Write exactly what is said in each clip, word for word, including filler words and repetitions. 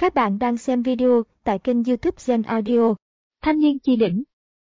Các bạn đang xem video tại kênh YouTube Gen Audio. Thanh niên chi đỉnh.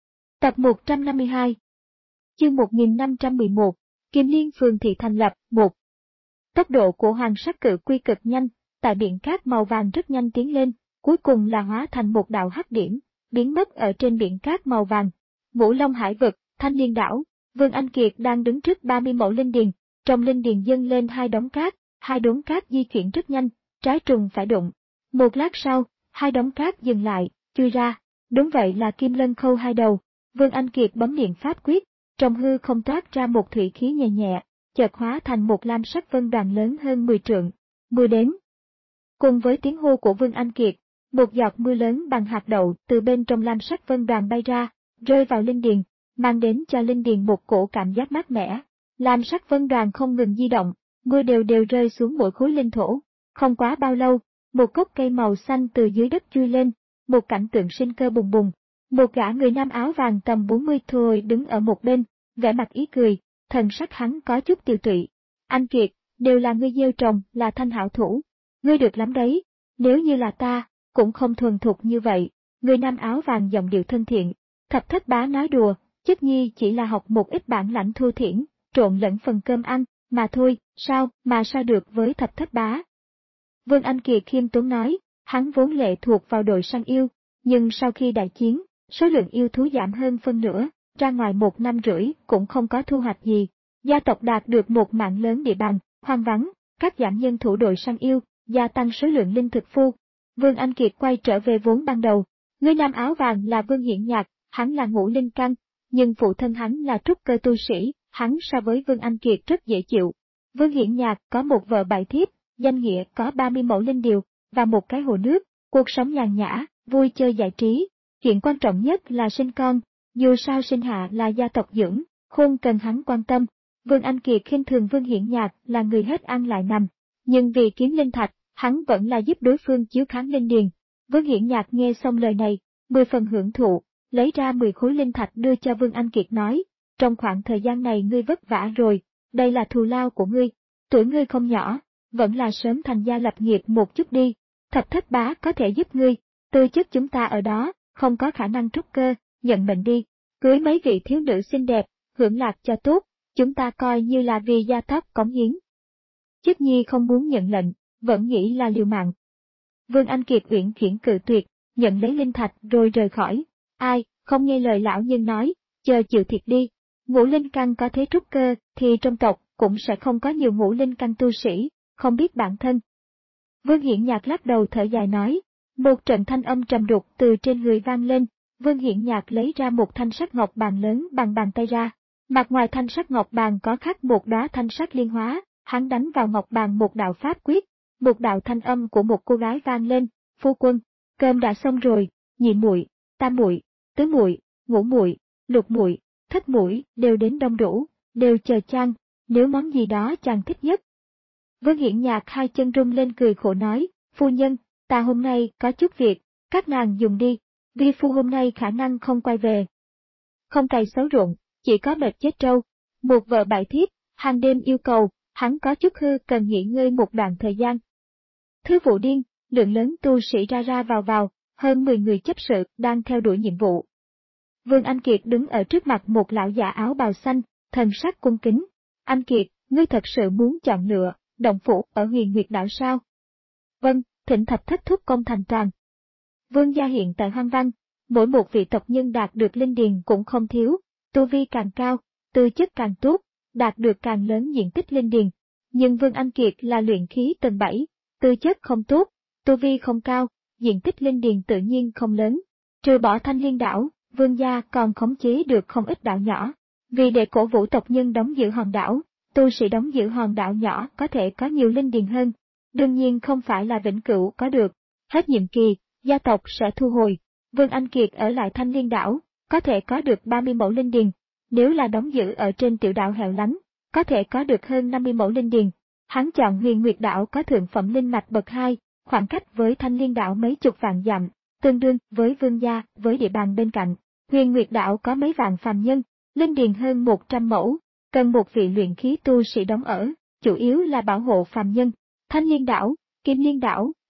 Tập một trăm năm mươi hai. Chương một nghìn năm trăm mười một. Kim Liên phường thị thành lập. một. Tốc độ của hoàng sắc cự quy cực nhanh, tại biển cát màu vàng rất nhanh tiến lên, cuối cùng là hóa thành một đạo hắc điểm, biến mất ở trên biển cát màu vàng. Ngũ Long Hải vực, Thanh Liên đảo, Vương Anh Kiệt đang đứng trước ba mươi mẫu linh điền, trong linh điền dâng lên hai đống cát, hai đống cát di chuyển rất nhanh, trái trùng phải đụng. Một lát sau, hai đống cát dừng lại, chui ra, đúng vậy là Kim Lân Khâu hai đầu. Vương Anh Kiệt bấm niệm pháp quyết, trong hư không toát ra một thủy khí nhẹ nhẹ, chợt hóa thành một lam sắc vân đoàn lớn hơn mười trượng. Mưa đến. Cùng với tiếng hô của Vương Anh Kiệt, một giọt mưa lớn bằng hạt đậu từ bên trong lam sắc vân đoàn bay ra, rơi vào linh điền, mang đến cho linh điền một cổ cảm giác mát mẻ. Lam sắc vân đoàn không ngừng di động, mưa đều đều rơi xuống mỗi khối linh thổ. Không quá bao lâu, một gốc cây màu xanh từ dưới đất chui lên, một cảnh tượng sinh cơ bùng bùng. Một gã người nam áo vàng tầm bốn mươi tuổi đứng ở một bên, vẻ mặt ý cười, thần sắc hắn có chút tiều tụy. Anh Kiệt, đều là ngươi gieo trồng, là thanh hảo thủ. Ngươi được lắm đấy, nếu như là ta, cũng không thuần thục như vậy. Người nam áo vàng giọng điệu thân thiện. Thập Thất Bá nói đùa, chất nhi chỉ là học một ít bản lãnh thô thiển, trộn lẫn phần cơm ăn, mà thôi, sao, mà sao được với Thập Thất Bá. Vương Anh Kiệt khiêm tốn nói, hắn vốn lệ thuộc vào đội săn yêu, nhưng sau khi đại chiến, số lượng yêu thú giảm hơn phân nửa, ra ngoài một năm rưỡi cũng không có thu hoạch gì. Gia tộc đạt được một mạng lớn địa bàn, hoang vắng, cắt giảm nhân thủ đội săn yêu, gia tăng số lượng linh thực phu. Vương Anh Kiệt quay trở về vốn ban đầu. Người nam áo vàng là Vương Hiển Nhạc, hắn là ngũ linh căn, nhưng phụ thân hắn là trúc cơ tu sĩ, hắn so với Vương Anh Kiệt rất dễ chịu. Vương Hiển Nhạc có một vợ bảy thiếp, danh nghĩa có ba mươi mẫu linh điều, và một cái hồ nước, cuộc sống nhàn nhã, vui chơi giải trí. Chuyện quan trọng nhất là sinh con, dù sao sinh hạ là gia tộc dưỡng, không cần hắn quan tâm. Vương Anh Kiệt khinh thường Vương Hiển Nhạc là người hết ăn lại nằm, nhưng vì kiếm linh thạch, hắn vẫn là giúp đối phương chiếu kháng linh điền. Vương Hiển Nhạc nghe xong lời này, mười phần hưởng thụ, lấy ra mười khối linh thạch đưa cho Vương Anh Kiệt nói, trong khoảng thời gian này ngươi vất vả rồi, đây là thù lao của ngươi, tuổi ngươi không nhỏ, vẫn là sớm thành gia lập nghiệp một chút đi, Thập Thất Bá có thể giúp ngươi, tư chất chúng ta ở đó, không có khả năng trúc cơ, nhận mệnh đi, cưới mấy vị thiếu nữ xinh đẹp, hưởng lạc cho tốt, chúng ta coi như là vì gia tộc cống hiến. Chức nhi không muốn nhận lệnh, vẫn nghĩ là liều mạng. Vương Anh Kiệt uyển chuyển cự tuyệt, nhận lấy linh thạch rồi rời khỏi. Ai, không nghe lời lão nhân nói, chờ chịu thiệt đi. Ngũ linh căn có thế trúc cơ, thì trong tộc cũng sẽ không có nhiều ngũ linh căn tu sĩ, không biết bản thân. Vương Hiển Nhạc lắc đầu thở dài nói, một trận thanh âm trầm đục từ trên người vang lên. Vương Hiển Nhạc lấy ra một thanh sắc ngọc bàn lớn bằng bàn tay ra. Mặt ngoài thanh sắc ngọc bàn có khắc một đóa thanh sắc liên hóa, hắn đánh vào ngọc bàn một đạo pháp quyết. Một đạo thanh âm của một cô gái vang lên, phu quân, cơm đã xong rồi, nhị muội, tam muội, tứ muội, ngũ muội, lục muội, thất muội đều đến đông đủ, đều chờ chàng, nếu món gì đó chàng thích nhất. Vương Hiển Nhạc hai chân rung lên cười khổ nói, phu nhân, ta hôm nay có chút việc, các nàng dùng đi, vi phu hôm nay khả năng không quay về. Không cày xấu ruộng, chỉ có mệt chết trâu, một vợ bảy thiếp, hàng đêm yêu cầu, hắn có chút hư cần nghỉ ngơi một đoạn thời gian. Thứ vụ điên, lượng lớn tu sĩ ra ra vào vào, hơn mười người chấp sự đang theo đuổi nhiệm vụ. Vương Anh Kiệt đứng ở trước mặt một lão già áo bào xanh, thần sắc cung kính. Anh Kiệt, ngươi thật sự muốn chọn lựa, động phủ ở Huyền Nguyệt đảo sao? Vâng, thỉnh Thập Thất thúc công thành toàn. Vương gia hiện tại hoang văn, mỗi một vị tộc nhân đạt được linh điền cũng không thiếu, tu vi càng cao, tư chất càng tốt, đạt được càng lớn diện tích linh điền. Nhưng Vương Anh Kiệt là luyện khí tầng bảy, tư chất không tốt, tu vi không cao, diện tích linh điền tự nhiên không lớn. Trừ bỏ Thanh Liên đảo, Vương gia còn khống chế được không ít đảo nhỏ. Vì để cổ vũ tộc nhân đóng giữ hòn đảo, tu sĩ đóng giữ hòn đảo nhỏ có thể có nhiều linh điền hơn. Đương nhiên không phải là vĩnh cửu có được. Hết nhiệm kỳ, gia tộc sẽ thu hồi. Vương Anh Kiệt ở lại Thanh Liên đảo, có thể có được ba mươi mẫu linh điền. Nếu là đóng giữ ở trên tiểu đảo hẻo lánh, có thể có được hơn năm mươi mẫu linh điền. Hắn chọn Huyền Nguyệt đảo có thượng phẩm linh mạch bậc hai, khoảng cách với Thanh Liên đảo mấy chục vạn dặm, tương đương với Vương gia, với địa bàn bên cạnh. Huyền Nguyệt đảo có mấy vạn phàm nhân, linh điền hơn một trăm mẫu, cần một vị luyện khí tu sĩ đóng ở, chủ yếu là bảo hộ phàm nhân. Thanh Liên đảo, Kim Liên đảo,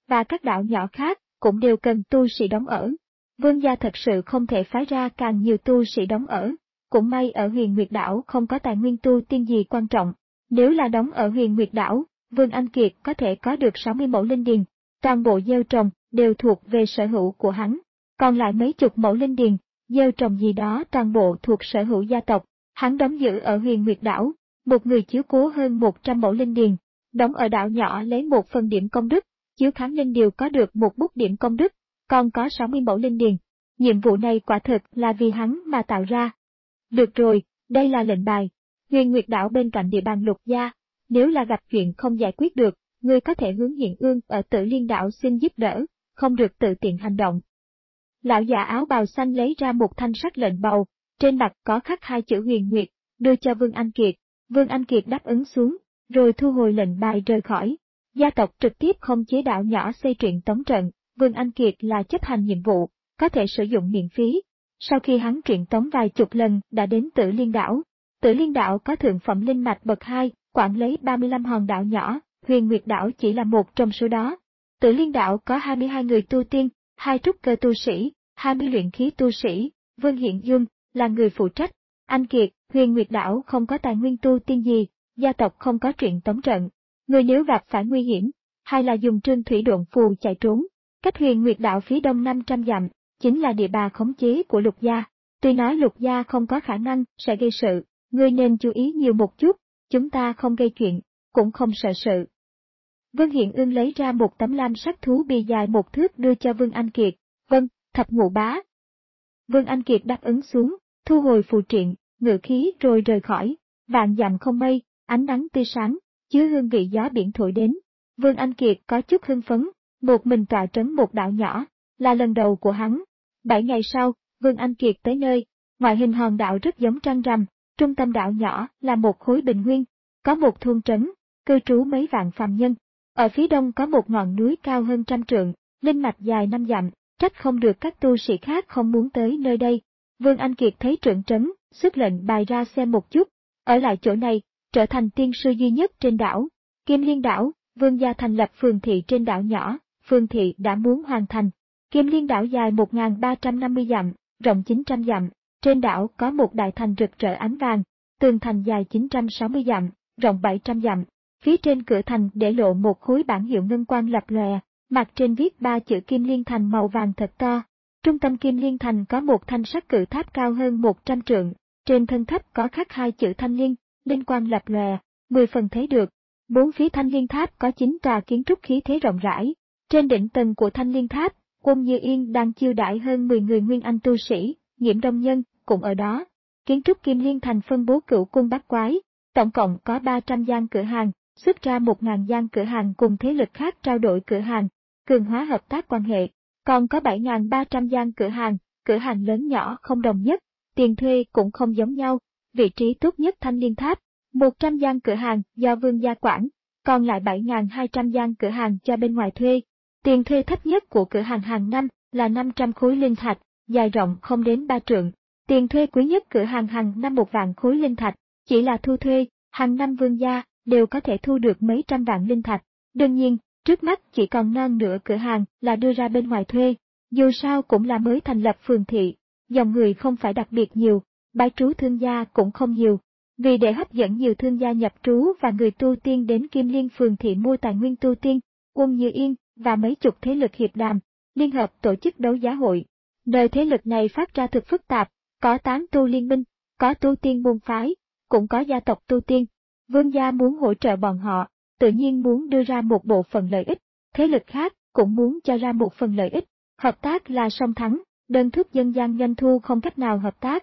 và các đảo nhỏ khác cũng đều cần tu sĩ đóng ở. Vương gia thật sự không thể phái ra càng nhiều tu sĩ đóng ở. Cũng may ở Huyền Nguyệt đảo không có tài nguyên tu tiên gì quan trọng. Nếu là đóng ở Huyền Nguyệt đảo, Vương Anh Kiệt có thể có được sáu mươi mẫu linh điền, toàn bộ gieo trồng đều thuộc về sở hữu của hắn. Còn lại mấy chục mẫu linh điền, gieo trồng gì đó toàn bộ thuộc sở hữu gia tộc. Hắn đóng giữ ở Huyền Nguyệt đảo, một người chiếu cố hơn một trăm mẫu linh điền, đóng ở đảo nhỏ lấy một phần điểm công đức, chiếu kháng linh điều có được một bút điểm công đức, còn có sáu mươi mẫu linh điền. Nhiệm vụ này quả thực là vì hắn mà tạo ra. Được rồi, đây là lệnh bài. Huyền Nguyệt đảo bên cạnh địa bàn Lục gia, nếu là gặp chuyện không giải quyết được, ngươi có thể hướng Hiện Ương ở Tử Liên đảo xin giúp đỡ, không được tự tiện hành động. Lão già áo bào xanh lấy ra một thanh sắc lệnh bầu, trên mặt có khắc hai chữ Huyền Nguyệt, đưa cho Vương Anh Kiệt. Vương Anh Kiệt đáp ứng xuống, rồi thu hồi lệnh bài rời khỏi. Gia tộc trực tiếp không chế đảo nhỏ xây truyện tống trận, Vương Anh Kiệt là chấp hành nhiệm vụ, có thể sử dụng miễn phí. Sau khi hắn truyện tống vài chục lần đã đến Tử Liên đảo. Tử Liên đảo có thượng phẩm linh mạch bậc hai, quản lấy ba mươi lăm hòn đảo nhỏ, Huyền Nguyệt đảo chỉ là một trong số đó. Tử Liên đảo có hai mươi hai người tu tiên, hai trúc cơ tu sĩ, hai mươi luyện khí tu sĩ, Vương Hiện Dương là người phụ trách. Anh Kiệt, Huyền Nguyệt đảo không có tài nguyên tu tiên gì, gia tộc không có truyện tống trận. Người nếu gặp phải nguy hiểm, hay là dùng trương thủy độn phù chạy trốn. Cách Huyền Nguyệt đảo phía đông năm trăm dặm, chính là địa bàn khống chế của Lục gia. Tuy nói Lục gia không có khả năng sẽ gây sự, ngươi nên chú ý nhiều một chút, chúng ta không gây chuyện, cũng không sợ sự. Vương Hiện Ương lấy ra một tấm lam sắc thú bì dài một thước đưa cho Vương Anh Kiệt. Vâng, thập ngũ bá. Vương Anh Kiệt đáp ứng xuống, thu hồi phù triện, ngự khí rồi rời khỏi. Vạn dặm không mây, ánh nắng tươi sáng, chứa hương vị gió biển thổi đến. Vương Anh Kiệt có chút hưng phấn, một mình tọa trấn một đảo nhỏ, là lần đầu của hắn. Bảy ngày sau, Vương Anh Kiệt tới nơi, ngoại hình hòn đảo rất giống trăng rằm, trung tâm đảo nhỏ là một khối bình nguyên, có một thôn trấn, cư trú mấy vạn phàm nhân. Ở phía đông có một ngọn núi cao hơn trăm trượng, linh mạch dài năm dặm, trách không được các tu sĩ khác không muốn tới nơi đây. Vương Anh Kiệt thấy trưởng trấn, xuất lệnh bài ra xem một chút, ở lại chỗ này, trở thành tiên sư duy nhất trên đảo. Kim Liên đảo, Vương gia thành lập phường thị trên đảo nhỏ, phường thị đã muốn hoàn thành. Kim Liên đảo dài một nghìn ba trăm năm mươi dặm, rộng chín trăm dặm, trên đảo có một đại thành rực rỡ ánh vàng, tường thành dài chín trăm sáu mươi dặm, rộng bảy trăm dặm. Phía trên cửa thành để lộ một khối bảng hiệu ngân quang lập lòe, mặt trên viết ba chữ Kim Liên thành màu vàng thật to. Trung tâm Kim Liên thành có một thanh sắc cự tháp cao hơn một trăm trượng, trên thân tháp có khắc hai chữ Thanh Liên, linh quang lập lòe, mười phần thấy được. Bốn phía Thanh Liên tháp có chín tòa kiến trúc khí thế rộng rãi. Trên đỉnh tầng của Thanh Liên tháp, Quân Như Yên đang chiêu đãi hơn mười người nguyên anh tu sĩ, Nghiễm Đông Nhân cũng ở đó. Kiến trúc Kim Liên thành phân bố cửu cung bát quái, tổng cộng có ba trăm gian cửa hàng, xuất ra một nghìn gian cửa hàng cùng thế lực khác trao đổi cửa hàng, cường hóa hợp tác quan hệ. Còn có bảy nghìn ba trăm gian cửa hàng, cửa hàng lớn nhỏ không đồng nhất, tiền thuê cũng không giống nhau. Vị trí tốt nhất Thanh Liên tháp, một trăm gian cửa hàng do Vương gia quản, còn lại bảy nghìn hai trăm gian cửa hàng cho bên ngoài thuê. Tiền thuê thấp nhất của cửa hàng hàng năm là năm trăm khối linh thạch, dài rộng không đến ba trượng. Tiền thuê quý nhất cửa hàng hàng năm một vạn khối linh thạch, chỉ là thu thuê, hàng năm Vương gia đều có thể thu được mấy trăm vạn linh thạch. Đương nhiên, trước mắt chỉ còn non nửa cửa hàng là đưa ra bên ngoài thuê, dù sao cũng là mới thành lập phường thị, dòng người không phải đặc biệt nhiều, bái trú thương gia cũng không nhiều. Vì để hấp dẫn nhiều thương gia nhập trú và người tu tiên đến Kim Liên phường thị mua tài nguyên tu tiên, Quân Như Yên và mấy chục thế lực hiệp đàm, liên hợp tổ chức đấu giá hội. Đời thế lực này phát ra thực phức tạp, có tán tu liên minh, có tu tiên môn phái, cũng có gia tộc tu tiên. Vương gia muốn hỗ trợ bọn họ, tự nhiên muốn đưa ra một bộ phận lợi ích, thế lực khác cũng muốn cho ra một phần lợi ích, hợp tác là song thắng, đơn thuốc dân gian doanh thu không cách nào hợp tác.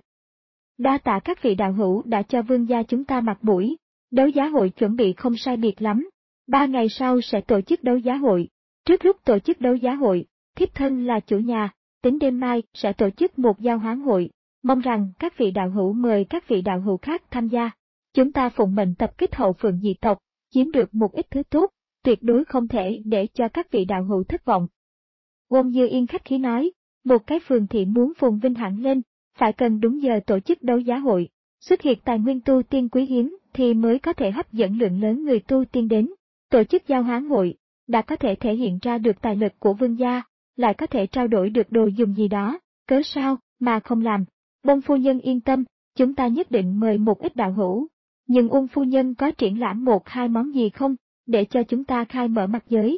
Đa tạ các vị đạo hữu đã cho Vương gia chúng ta mặt mũi, đấu giá hội chuẩn bị không sai biệt lắm, ba ngày sau sẽ tổ chức đấu giá hội. Trước lúc tổ chức đấu giá hội, thiếp thân là chủ nhà, tính đêm mai sẽ tổ chức một giao hoán hội, mong rằng các vị đạo hữu mời các vị đạo hữu khác tham gia. Chúng ta phụng mệnh tập kích hậu phượng dị tộc, chiếm được một ít thứ tốt, tuyệt đối không thể để cho các vị đạo hữu thất vọng. Quân Như Yên khách khí nói, một cái phường thị muốn phồn vinh hẳn lên, phải cần đúng giờ tổ chức đấu giá hội, xuất hiện tài nguyên tu tiên quý hiếm thì mới có thể hấp dẫn lượng lớn người tu tiên đến. Tổ chức giao hoán hội, đã có thể thể hiện ra được tài lực của vương gia, lại có thể trao đổi được đồ dùng gì đó, cớ sao mà không làm. Bông phu nhân yên tâm, chúng ta nhất định mời một ít đạo hữu. Nhưng Uông phu nhân có triển lãm một hai món gì không, để cho chúng ta khai mở mặt giới?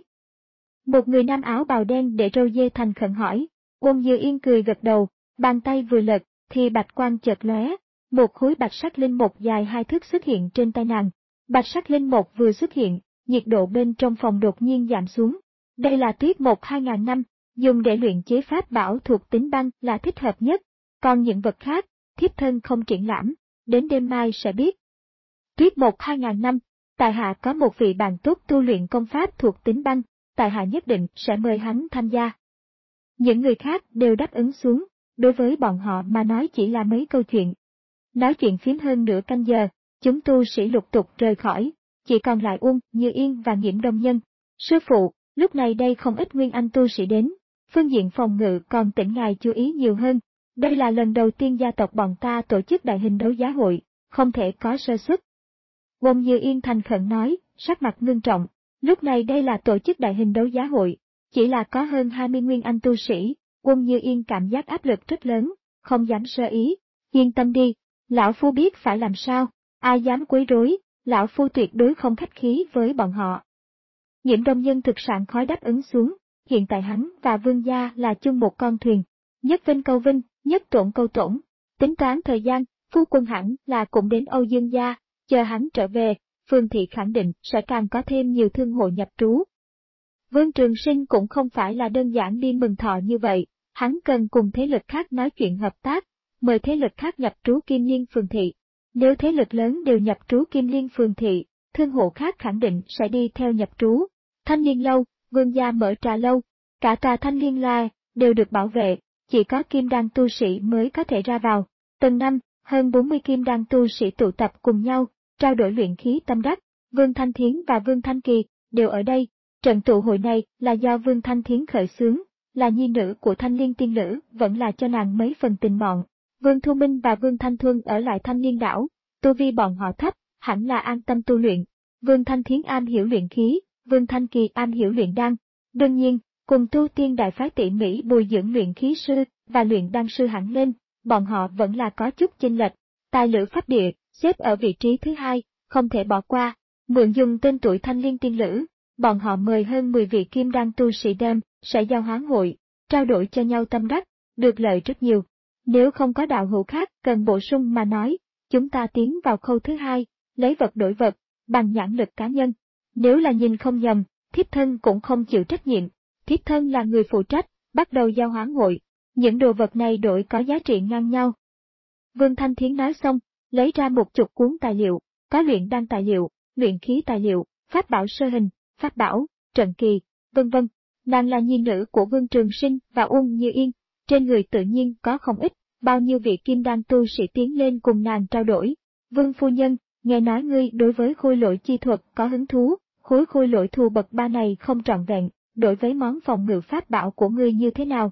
Một người nam áo bào đen để râu dê thành khẩn hỏi. Uông Như Yên cười gật đầu, bàn tay vừa lật, thì bạch quang chợt lóe, một khối bạch sắc linh mục dài hai thước xuất hiện trên tay nàng. Bạch sắc linh mục vừa xuất hiện, nhiệt độ bên trong phòng đột nhiên giảm xuống. Đây là tuyết mộc hai ngàn năm, dùng để luyện chế pháp bảo thuộc tính băng là thích hợp nhất, còn những vật khác, thiếp thân không triển lãm, đến đêm mai sẽ biết. Tuyết mộc hai ngàn năm, tại hạ có một vị bạn tốt tu luyện công pháp thuộc tính băng, tại hạ nhất định sẽ mời hắn tham gia. Những người khác đều đáp ứng xuống, đối với bọn họ mà nói chỉ là mấy câu chuyện. Nói chuyện phím hơn nửa canh giờ, chúng tu sĩ lục tục rời khỏi, chỉ còn lại Uông Như Yên và Nghiễm Đông Nhân. Sư phụ, lúc này đây không ít nguyên anh tu sĩ đến, phương diện phòng ngự còn tỉnh ngài chú ý nhiều hơn. Đây là lần đầu tiên gia tộc bọn ta tổ chức đại hình đấu giá hội, không thể có sơ suất. Uông Như Yên thành khẩn nói, sắc mặt ngưng trọng, lúc này đây là tổ chức đại hình đấu giá hội, chỉ là có hơn hai mươi nguyên anh tu sĩ, Uông Như Yên cảm giác áp lực rất lớn, không dám sơ ý. Yên tâm đi, lão phu biết phải làm sao, ai dám quấy rối, lão phu tuyệt đối không khách khí với bọn họ. Nghiễm Đông Nhân thực sảng khói đáp ứng xuống, hiện tại hắn và vương gia là chung một con thuyền, nhất vinh câu vinh, nhất tổn câu tổn, tính toán thời gian, phu quân hẳn là cũng đến Âu Dương gia, chờ hắn trở về, Phương Thị khẳng định sẽ càng có thêm nhiều thương hội nhập trú. Vương Trường Sinh cũng không phải là đơn giản đi mừng thọ như vậy, hắn cần cùng thế lực khác nói chuyện hợp tác, mời thế lực khác nhập trú Kim Liên Phường Thị. Nếu thế lực lớn đều nhập trú Kim Liên Phường Thị, thương hộ khác khẳng định sẽ đi theo nhập trú. Thanh Liên Lâu, vương gia mở trà lâu, cả tòa Thanh Liên La đều được bảo vệ, chỉ có kim đan tu sĩ mới có thể ra vào. Tầng năm, hơn bốn mươi kim đan tu sĩ tụ tập cùng nhau, trao đổi luyện khí tâm đắc. Vương Thanh Thiến và Vương Thanh Kỳ đều ở đây. Trận tụ hội này là do Vương Thanh Thiến khởi xướng, là nhi nữ của Thanh Liên tiên nữ, vẫn là cho nàng mấy phần tình mọn. Vương Thu Minh và Vương Thanh Thuân ở lại Thanh Liên đảo, tu vi bọn họ thấp, hẳn là an tâm tu luyện. Vương Thanh Thiến am hiểu luyện khí, Vương Thanh Kỳ am hiểu luyện đan. Đương nhiên, cùng tu tiên đại phái tỉ mỉ bồi dưỡng luyện khí sư và luyện đan sư hẳn lên, bọn họ vẫn là có chút chênh lệch. Tài lữ pháp địa, xếp ở vị trí thứ hai, không thể bỏ qua. Mượn dùng tên tuổi Thanh Liên tiên lữ, bọn họ mời hơn mười vị kim đan tu sĩ đem, sẽ giao hoán hội, trao đổi cho nhau tâm đắc, được lợi rất nhiều. Nếu không có đạo hữu khác cần bổ sung mà nói, chúng ta tiến vào khâu thứ hai, lấy vật đổi vật, bằng nhãn lực cá nhân. Nếu là nhìn không nhầm, thiếp thân cũng không chịu trách nhiệm, thiếp thân là người phụ trách, bắt đầu giao hoán hội, những đồ vật này đổi có giá trị ngang nhau. Vương Thanh Thiến nói xong, lấy ra một chục cuốn tài liệu, có luyện đan tài liệu, luyện khí tài liệu, pháp bảo sơ hình, pháp bảo, trận kỳ, vân vân. Nàng là nhi nữ của Vương Trường Sinh và Uông Như Yên, trên người tự nhiên có không ít, bao nhiêu vị kim đan tu sĩ tiến lên cùng nàng trao đổi. Vương phu nhân, nghe nói ngươi đối với khôi lỗi chi thuật có hứng thú, khối khôi lỗi thù bậc ba này không trọn vẹn, đối với món phòng ngự pháp bảo của ngươi như thế nào?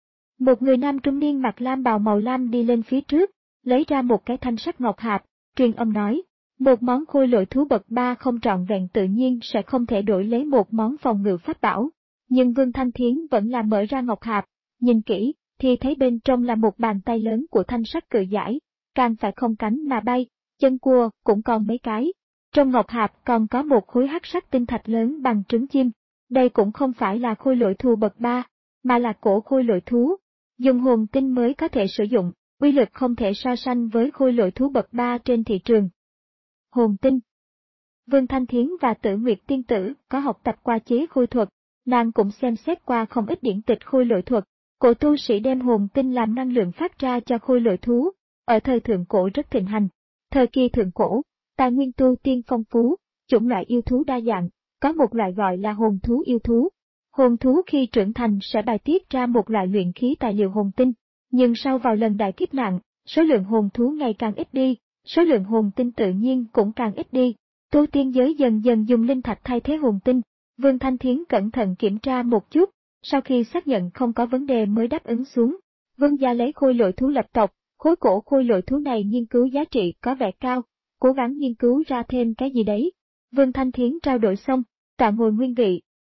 Một người nam trung niên mặc lam bào màu lam đi lên phía trước, lấy ra một cái thanh sắt ngọc hạp, truyền âm nói. Một món khôi lỗi thú bậc ba không trọn vẹn tự nhiên sẽ không thể đổi lấy một món phòng ngự pháp bảo. Nhưng Vương Thanh Thiến vẫn là mở ra ngọc hạp, nhìn kỹ, thì thấy bên trong là một bàn tay lớn của thanh sắt cự giải, càng phải không cánh mà bay, chân cua cũng còn mấy cái. Trong ngọc hạp còn có một khối hắc sắc tinh thạch lớn bằng trứng chim. Đây cũng không phải là khôi lỗi thú bậc ba, mà là cổ khôi lỗi thú. Dùng hồn tinh mới có thể sử dụng, uy lực không thể so sánh với khôi lỗi thú bậc ba trên thị trường. Hồn tinh. Vương Thanh Thiến và Tử Nguyệt tiên tử có học tập qua chế khôi thuật, nàng cũng xem xét qua không ít điển tịch khôi lỗi thuật. Cổ tu sĩ đem hồn tinh làm năng lượng phát ra cho khôi lỗi thú, ở thời thượng cổ rất thịnh hành. Thời kỳ thượng cổ, tài nguyên tu tiên phong phú, chủng loại yêu thú đa dạng, có một loại gọi là hồn thú yêu thú. Hồn thú khi trưởng thành sẽ bài tiết ra một loại luyện khí tài liệu hồn tinh, nhưng sau vào lần đại kiếp nạn, số lượng hồn thú ngày càng ít đi, số lượng hồn tinh tự nhiên cũng càng ít đi. Tu tiên giới dần dần dùng linh thạch thay thế hồn tinh. Vương Thanh Thiến cẩn thận kiểm tra một chút, sau khi xác nhận không có vấn đề mới đáp ứng xuống. Vương gia lấy khôi lỗi thú lập tộc, khối cổ khôi lỗi thú này nghiên cứu giá trị có vẻ cao, cố gắng nghiên cứu ra thêm cái gì đấy. Vương Thanh Thiến trao đổi xong, tọa ngồi nguyên vị,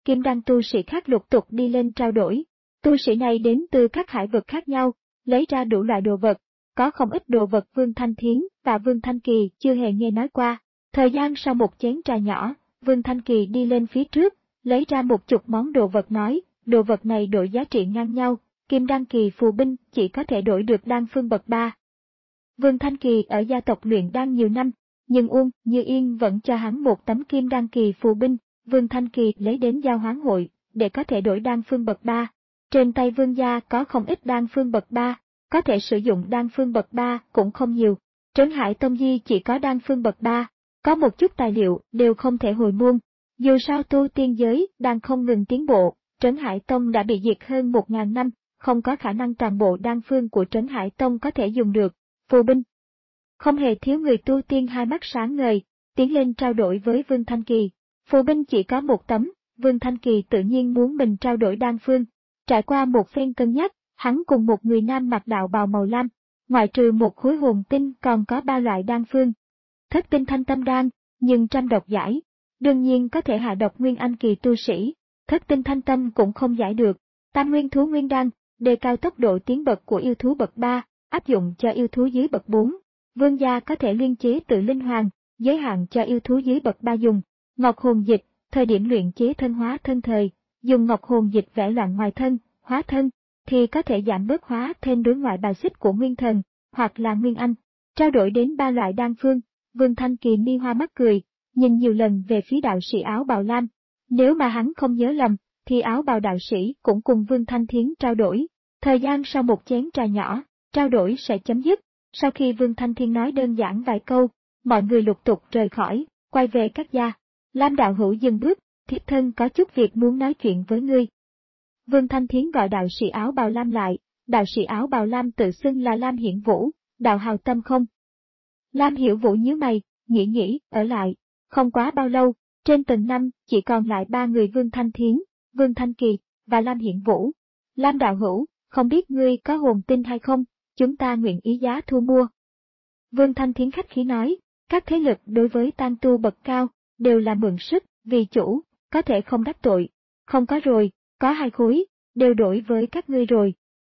kim đan tu sĩ khác lục tục đi lên trao đổi. Tu sĩ này đến từ các hải vực khác nhau, lấy ra đủ loại đồ vật, có không ít đồ vật Vương Thanh Thiến và Vương Thanh Kỳ chưa hề nghe nói qua. Thời gian sau một chén trà nhỏ, Vương Thanh Kỳ đi lên phía trước, lấy ra một chục món đồ vật nói, đồ vật này đổi giá trị ngang nhau, kim đan kỳ phù binh chỉ có thể đổi được đan phương bậc ba. Vương Thanh Kỳ ở gia tộc luyện đan nhiều năm, nhưng Uông Như Yên vẫn cho hắn một tấm kim đan kỳ phù binh, Vương Thanh Kỳ lấy đến giao hoán hội, để có thể đổi đan phương bậc ba. Trên tay Vương gia có không ít đan phương bậc ba, có thể sử dụng đan phương bậc ba cũng không nhiều. Trấn Hải Tông Di chỉ có đan phương bậc ba, có một chút tài liệu đều không thể hồi muôn. Dù sao tu tiên giới đang không ngừng tiến bộ, Trấn Hải Tông đã bị diệt hơn một ngàn năm, không có khả năng toàn bộ đan phương của Trấn Hải Tông có thể dùng được. Phù binh. Không hề thiếu người tu tiên hai mắt sáng ngời, tiến lên trao đổi với Vương Thanh Kỳ. Phù binh chỉ có một tấm, Vương Thanh Kỳ tự nhiên muốn mình trao đổi đan phương. Trải qua một phen cân nhắc, hắn cùng một người nam mặc đạo bào màu lam, ngoại trừ một khối hồn tinh còn có ba loại đan phương. Thất tinh thanh tâm đan, nhưng trăm độc giải, đương nhiên có thể hạ độc nguyên anh kỳ tu sĩ, thất tinh thanh tâm cũng không giải được. Tam nguyên thú nguyên đan, đề cao tốc độ tiến bậc của yêu thú bậc ba, áp dụng cho yêu thú dưới bậc bốn. Vương gia có thể liên chế tự linh hoàng, giới hạn cho yêu thú dưới bậc ba dùng. Ngọc hồn dịch, thời điểm luyện chế thân hóa thân thời, dùng ngọc hồn dịch vẽ loạn ngoài thân, hóa thân, thì có thể giảm bớt hóa thêm đối ngoại bài xích của nguyên thần, hoặc là nguyên anh. Trao đổi đến ba loại đan phương, Vương Thanh Kỳ mi hoa mắt cười, nhìn nhiều lần về phía đạo sĩ áo bào lam. Nếu mà hắn không nhớ lầm, thì áo bào đạo sĩ cũng cùng Vương Thanh Thiến trao đổi. Thời gian sau một chén trà nhỏ, trao đổi sẽ chấm dứt. Sau khi Vương Thanh Thiến nói đơn giản vài câu, mọi người lục tục rời khỏi, quay về các gia. Lam đạo hữu dừng bước, thiếp thân có chút việc muốn nói chuyện với ngươi. Vương Thanh Thiến gọi đạo sĩ áo bào lam lại, đạo sĩ áo bào lam tự xưng là Lam Hiển Vũ, đạo hào tâm không. Lam Hiểu Vũ nhíu mày, nghĩ nghĩ, ở lại. Không quá bao lâu, trên tầng năm chỉ còn lại ba người Vương Thanh Thiến, Vương Thanh Kỳ, và Lam Hiển Vũ. Lam đạo hữu, không biết ngươi có hồn tinh hay không, chúng ta nguyện ý giá thu mua. Vương Thanh Thiến khách khí nói, các thế lực đối với tang tu bậc cao, đều là mượn sức, vì chủ, có thể không đắc tội. Không có rồi, có hai khối, đều đổi với các ngươi rồi.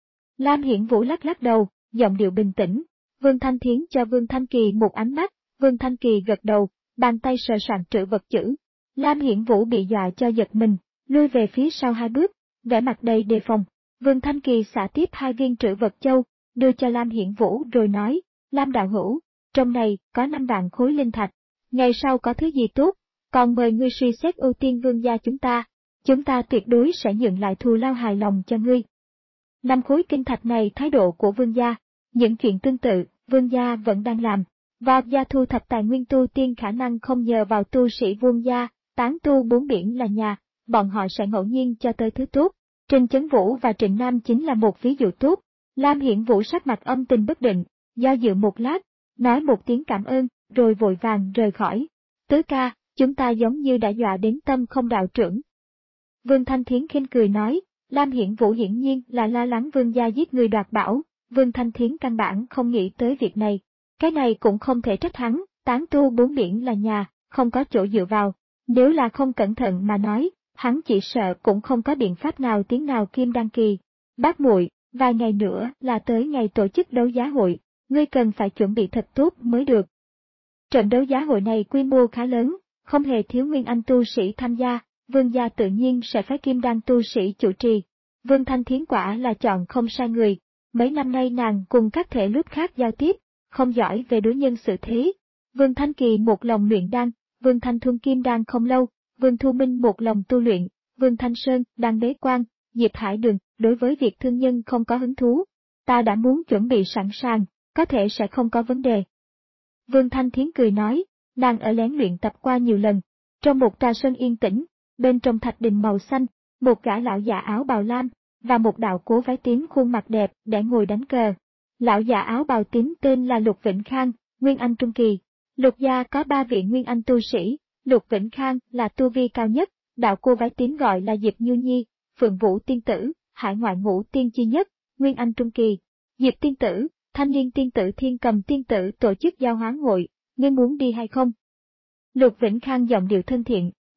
Lam Hiển Vũ lắc lắc đầu, giọng điệu bình tĩnh. Vương Thanh Thiến cho Vương Thanh Kỳ một ánh mắt, Vương Thanh Kỳ gật đầu, bàn tay sờ soạn trữ vật chữ. Lam Hiển Vũ bị dọa cho giật mình, lui về phía sau hai bước, vẻ mặt đầy đề phòng. Vương Thanh Kỳ xả tiếp hai viên trữ vật châu, đưa cho Lam Hiển Vũ rồi nói, Lam đạo hữu, trong này có năm vạn khối linh thạch, ngày sau có thứ gì tốt, còn mời ngươi suy xét ưu tiên vương gia chúng ta, chúng ta tuyệt đối sẽ nhượng lại thù lao hài lòng cho ngươi. Năm khối kinh thạch này thái độ của vương gia, những chuyện tương tự, vương gia vẫn đang làm, và gia thu thập tài nguyên tu tiên khả năng không nhờ vào tu sĩ vương gia, tán tu bốn biển là nhà, bọn họ sẽ ngẫu nhiên cho tới thứ tốt. Trình Chấn Vũ và Trịnh Nam chính là một ví dụ tốt. Lam Hiển Vũ sắc mặt âm tình bất định, do dự một lát, nói một tiếng cảm ơn, rồi vội vàng rời khỏi. Tứ ca, chúng ta giống như đã dọa đến tâm không đạo trưởng. Vương Thanh Thiến khinh cười nói, Lam Hiển Vũ hiển nhiên là lo lắng vương gia giết người đoạt bảo, Vương Thanh Thiến căn bản không nghĩ tới việc này. Cái này cũng không thể trách hắn, tán tu bốn biển là nhà, không có chỗ dựa vào. Nếu là không cẩn thận mà nói, hắn chỉ sợ cũng không có biện pháp nào tiến nào kim đăng kỳ. Bác muội, vài ngày nữa là tới ngày tổ chức đấu giá hội, ngươi cần phải chuẩn bị thật tốt mới được. Trận đấu giá hội này quy mô khá lớn, không hề thiếu nguyên anh tu sĩ tham gia, vương gia tự nhiên sẽ phái kim đan tu sĩ chủ trì. Vương Thanh Thiến quả là chọn không sai người, mấy năm nay nàng cùng các thể lớp khác giao tiếp, không giỏi về đối nhân xử thế. Vương Thanh Kỳ một lòng luyện đan, Vương Thanh Thuân kim đan không lâu, Vương Thu Minh một lòng tu luyện, Vương Thanh Sơn đang bế quan, Diệp Hải Đường đối với việc thương nhân không có hứng thú. Ta đã muốn chuẩn bị sẵn sàng, có thể sẽ không có vấn đề. Vương Thanh Thiến cười nói, nàng ở lén luyện tập qua nhiều lần. Trong một trà sơn yên tĩnh, bên trong thạch đình màu xanh, một gã lão già áo bào lam, và một đạo cố váy tím khuôn mặt đẹp để ngồi đánh cờ. Lão già áo bào tím tên là Lục Vĩnh Khang, Nguyên Anh Trung Kỳ. Lục gia có ba vị Nguyên Anh tu sĩ, Lục Vĩnh Khang là tu vi cao nhất, đạo cô váy tím gọi là Diệp Nhu Nhi, Phượng Vũ Tiên Tử, hải ngoại ngũ tiên chi nhất, Nguyên Anh Trung Kỳ. Diệp Tiên Tử, Thanh Liên Tiên Tử Thiên Cầm Tiên Tử tổ chức giao hoán hội, ngươi muốn đi hay không? Lục Vĩnh Khang giọng điệu thân thiện,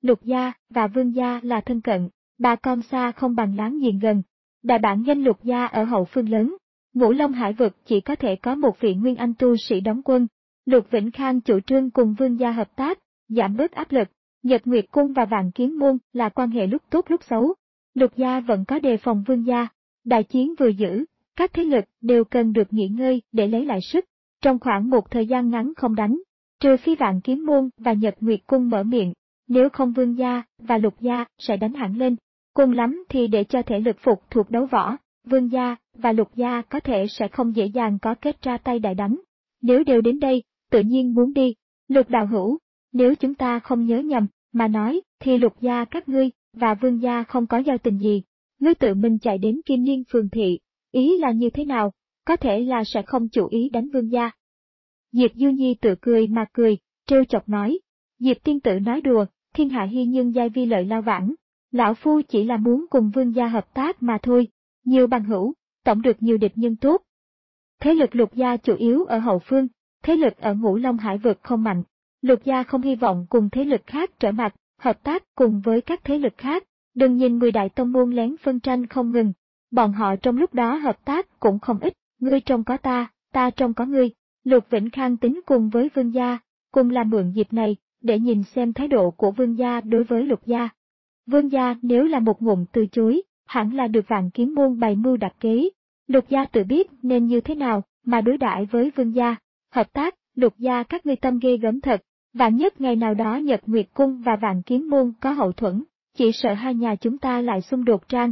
Lục gia và Vương gia là thân cận, bà con xa không bằng láng giềng gần. Đại bản doanh Lục gia ở hậu phương lớn, Ngũ Long Hải vực chỉ có thể có một vị nguyên anh tu sĩ đóng quân. Lục Vĩnh Khang chủ trương cùng Vương gia hợp tác, giảm bớt áp lực. Nhật Nguyệt Cung và Vạn Kiếm Môn là quan hệ lúc tốt lúc xấu. Lục gia vẫn có đề phòng Vương gia. Đại chiến vừa giữ, các thế lực đều cần được nghỉ ngơi để lấy lại sức. Trong khoảng một thời gian ngắn không đánh, trừ phi Vạn Kiếm Môn và Nhật Nguyệt Cung mở miệng, nếu không Vương gia và Lục gia sẽ đánh hẳn lên. Cùng lắm thì để cho thể lực phục thuộc đấu võ, Vương gia và Lục gia có thể sẽ không dễ dàng có kết ra tay đại đánh. Nếu đều đến đây, tự nhiên muốn đi. Lục đạo hữu, nếu chúng ta không nhớ nhầm, mà nói, thì Lục gia các ngươi và Vương gia không có giao tình gì. Ngươi tự mình chạy đến Kim Liên Phường Thị, ý là như thế nào, có thể là sẽ không chủ ý đánh Vương gia. Diệp Du Nhi tự cười mà cười, trêu chọc nói. Diệp tiên tử nói đùa, thiên hạ hy nhưng giai vi lợi lao vãng. Lão Phu chỉ là muốn cùng Vương gia hợp tác mà thôi, nhiều bằng hữu, tổng được nhiều địch nhân tốt. Thế lực Lục gia chủ yếu ở hậu phương, thế lực ở Ngũ Long Hải vực không mạnh. Lục gia không hy vọng cùng thế lực khác trở mặt, hợp tác cùng với các thế lực khác. Đừng nhìn mười đại tông môn lén phân tranh không ngừng, bọn họ trong lúc đó hợp tác cũng không ít, ngươi trong có ta, ta trong có ngươi. Lục Vĩnh Khang tính cùng với Vương gia, cùng là mượn dịp này, để nhìn xem thái độ của Vương gia đối với Lục gia. Vương gia nếu là một ngụm từ chối, hẳn là được Vạn Kiếm Môn bày mưu đặt kế. Lục gia tự biết nên như thế nào mà đối đãi với Vương gia. Hợp tác, Lục gia các ngươi tâm ghê gớm thật, vạn nhất ngày nào đó Nhật Nguyệt Cung và Vạn Kiếm Môn có hậu thuẫn, chỉ sợ hai nhà chúng ta lại xung đột trang.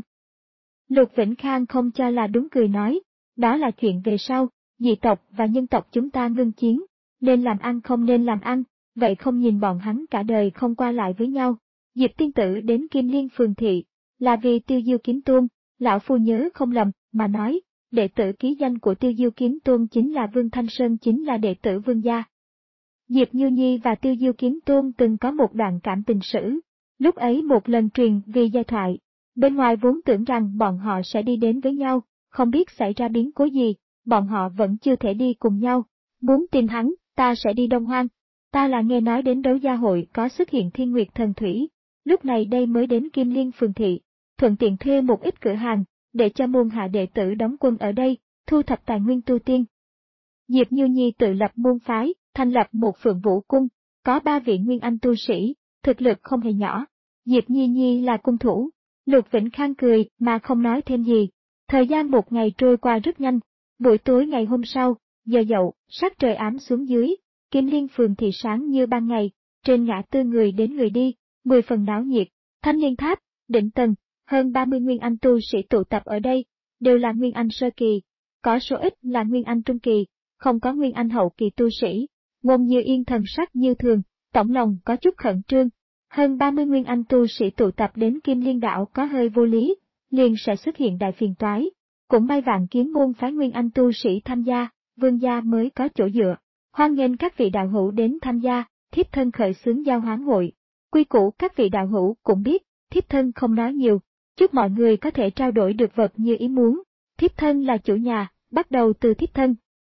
Lục Vĩnh Khang không cho là đúng cười nói, đó là chuyện về sau, dị tộc và nhân tộc chúng ta ngưng chiến, nên làm ăn không nên làm ăn, vậy không nhìn bọn hắn cả đời không qua lại với nhau. Diệp tiên tử đến Kim Liên Phường Thị, là vì Tiêu Diêu Kiếm Tôn, lão phu nhớ không lầm, mà nói, đệ tử ký danh của Tiêu Diêu Kiếm Tôn chính là Vương Thanh Sơn chính là đệ tử Vương gia. Diệp Như Nhi và Tiêu Diêu Kiếm Tôn từng có một đoạn cảm tình sử. Lúc ấy một lần truyền vì giai thoại, bên ngoài vốn tưởng rằng bọn họ sẽ đi đến với nhau, không biết xảy ra biến cố gì, bọn họ vẫn chưa thể đi cùng nhau. Muốn tìm hắn, ta sẽ đi Đông Hoang. Ta là nghe nói đến đấu gia hội có xuất hiện Thiên Nguyệt Thần Thủy, lúc này đây mới đến Kim Liên Phường Thị, thuận tiện thuê một ít cửa hàng, để cho môn hạ đệ tử đóng quân ở đây, thu thập tài nguyên tu tiên. Diệp Như Nhi tự lập môn phái, thành lập một Phượng Vũ Cung, có ba vị nguyên anh tu sĩ, thực lực không hề nhỏ. Diệp Nhi Nhi là cung thủ. Lục Vĩnh Khang cười mà không nói thêm gì. Thời gian một ngày trôi qua rất nhanh. Buổi tối ngày hôm sau, giờ dậu, sắc trời ám xuống dưới, Kim Liên Phường Thị sáng như ban ngày, trên ngã tư người đến người đi, mười phần náo nhiệt. Thanh Liên Tháp, Định Tần, hơn ba mươi nguyên anh tu sĩ tụ tập ở đây, đều là nguyên anh sơ kỳ, có số ít là nguyên anh trung kỳ, không có nguyên anh hậu kỳ tu sĩ. Ngôn Như Yên thần sắc như thường, tổng lòng có chút khẩn trương. Hơn ba mươi nguyên anh tu sĩ tụ tập đến Kim Liên đảo có hơi vô lý, liền sẽ xuất hiện đại phiền toái. Cũng may Vạn Kiếm Môn phái nguyên anh tu sĩ tham gia, Vương gia mới có chỗ dựa. Hoan nghênh các vị đạo hữu đến tham gia, thiếp thân khởi xướng giao hoán hội. Quy củ các vị đạo hữu cũng biết, thiếp thân không nói nhiều, chúc mọi người có thể trao đổi được vật như ý muốn. Thiếp thân là chủ nhà, bắt đầu từ thiếp thân.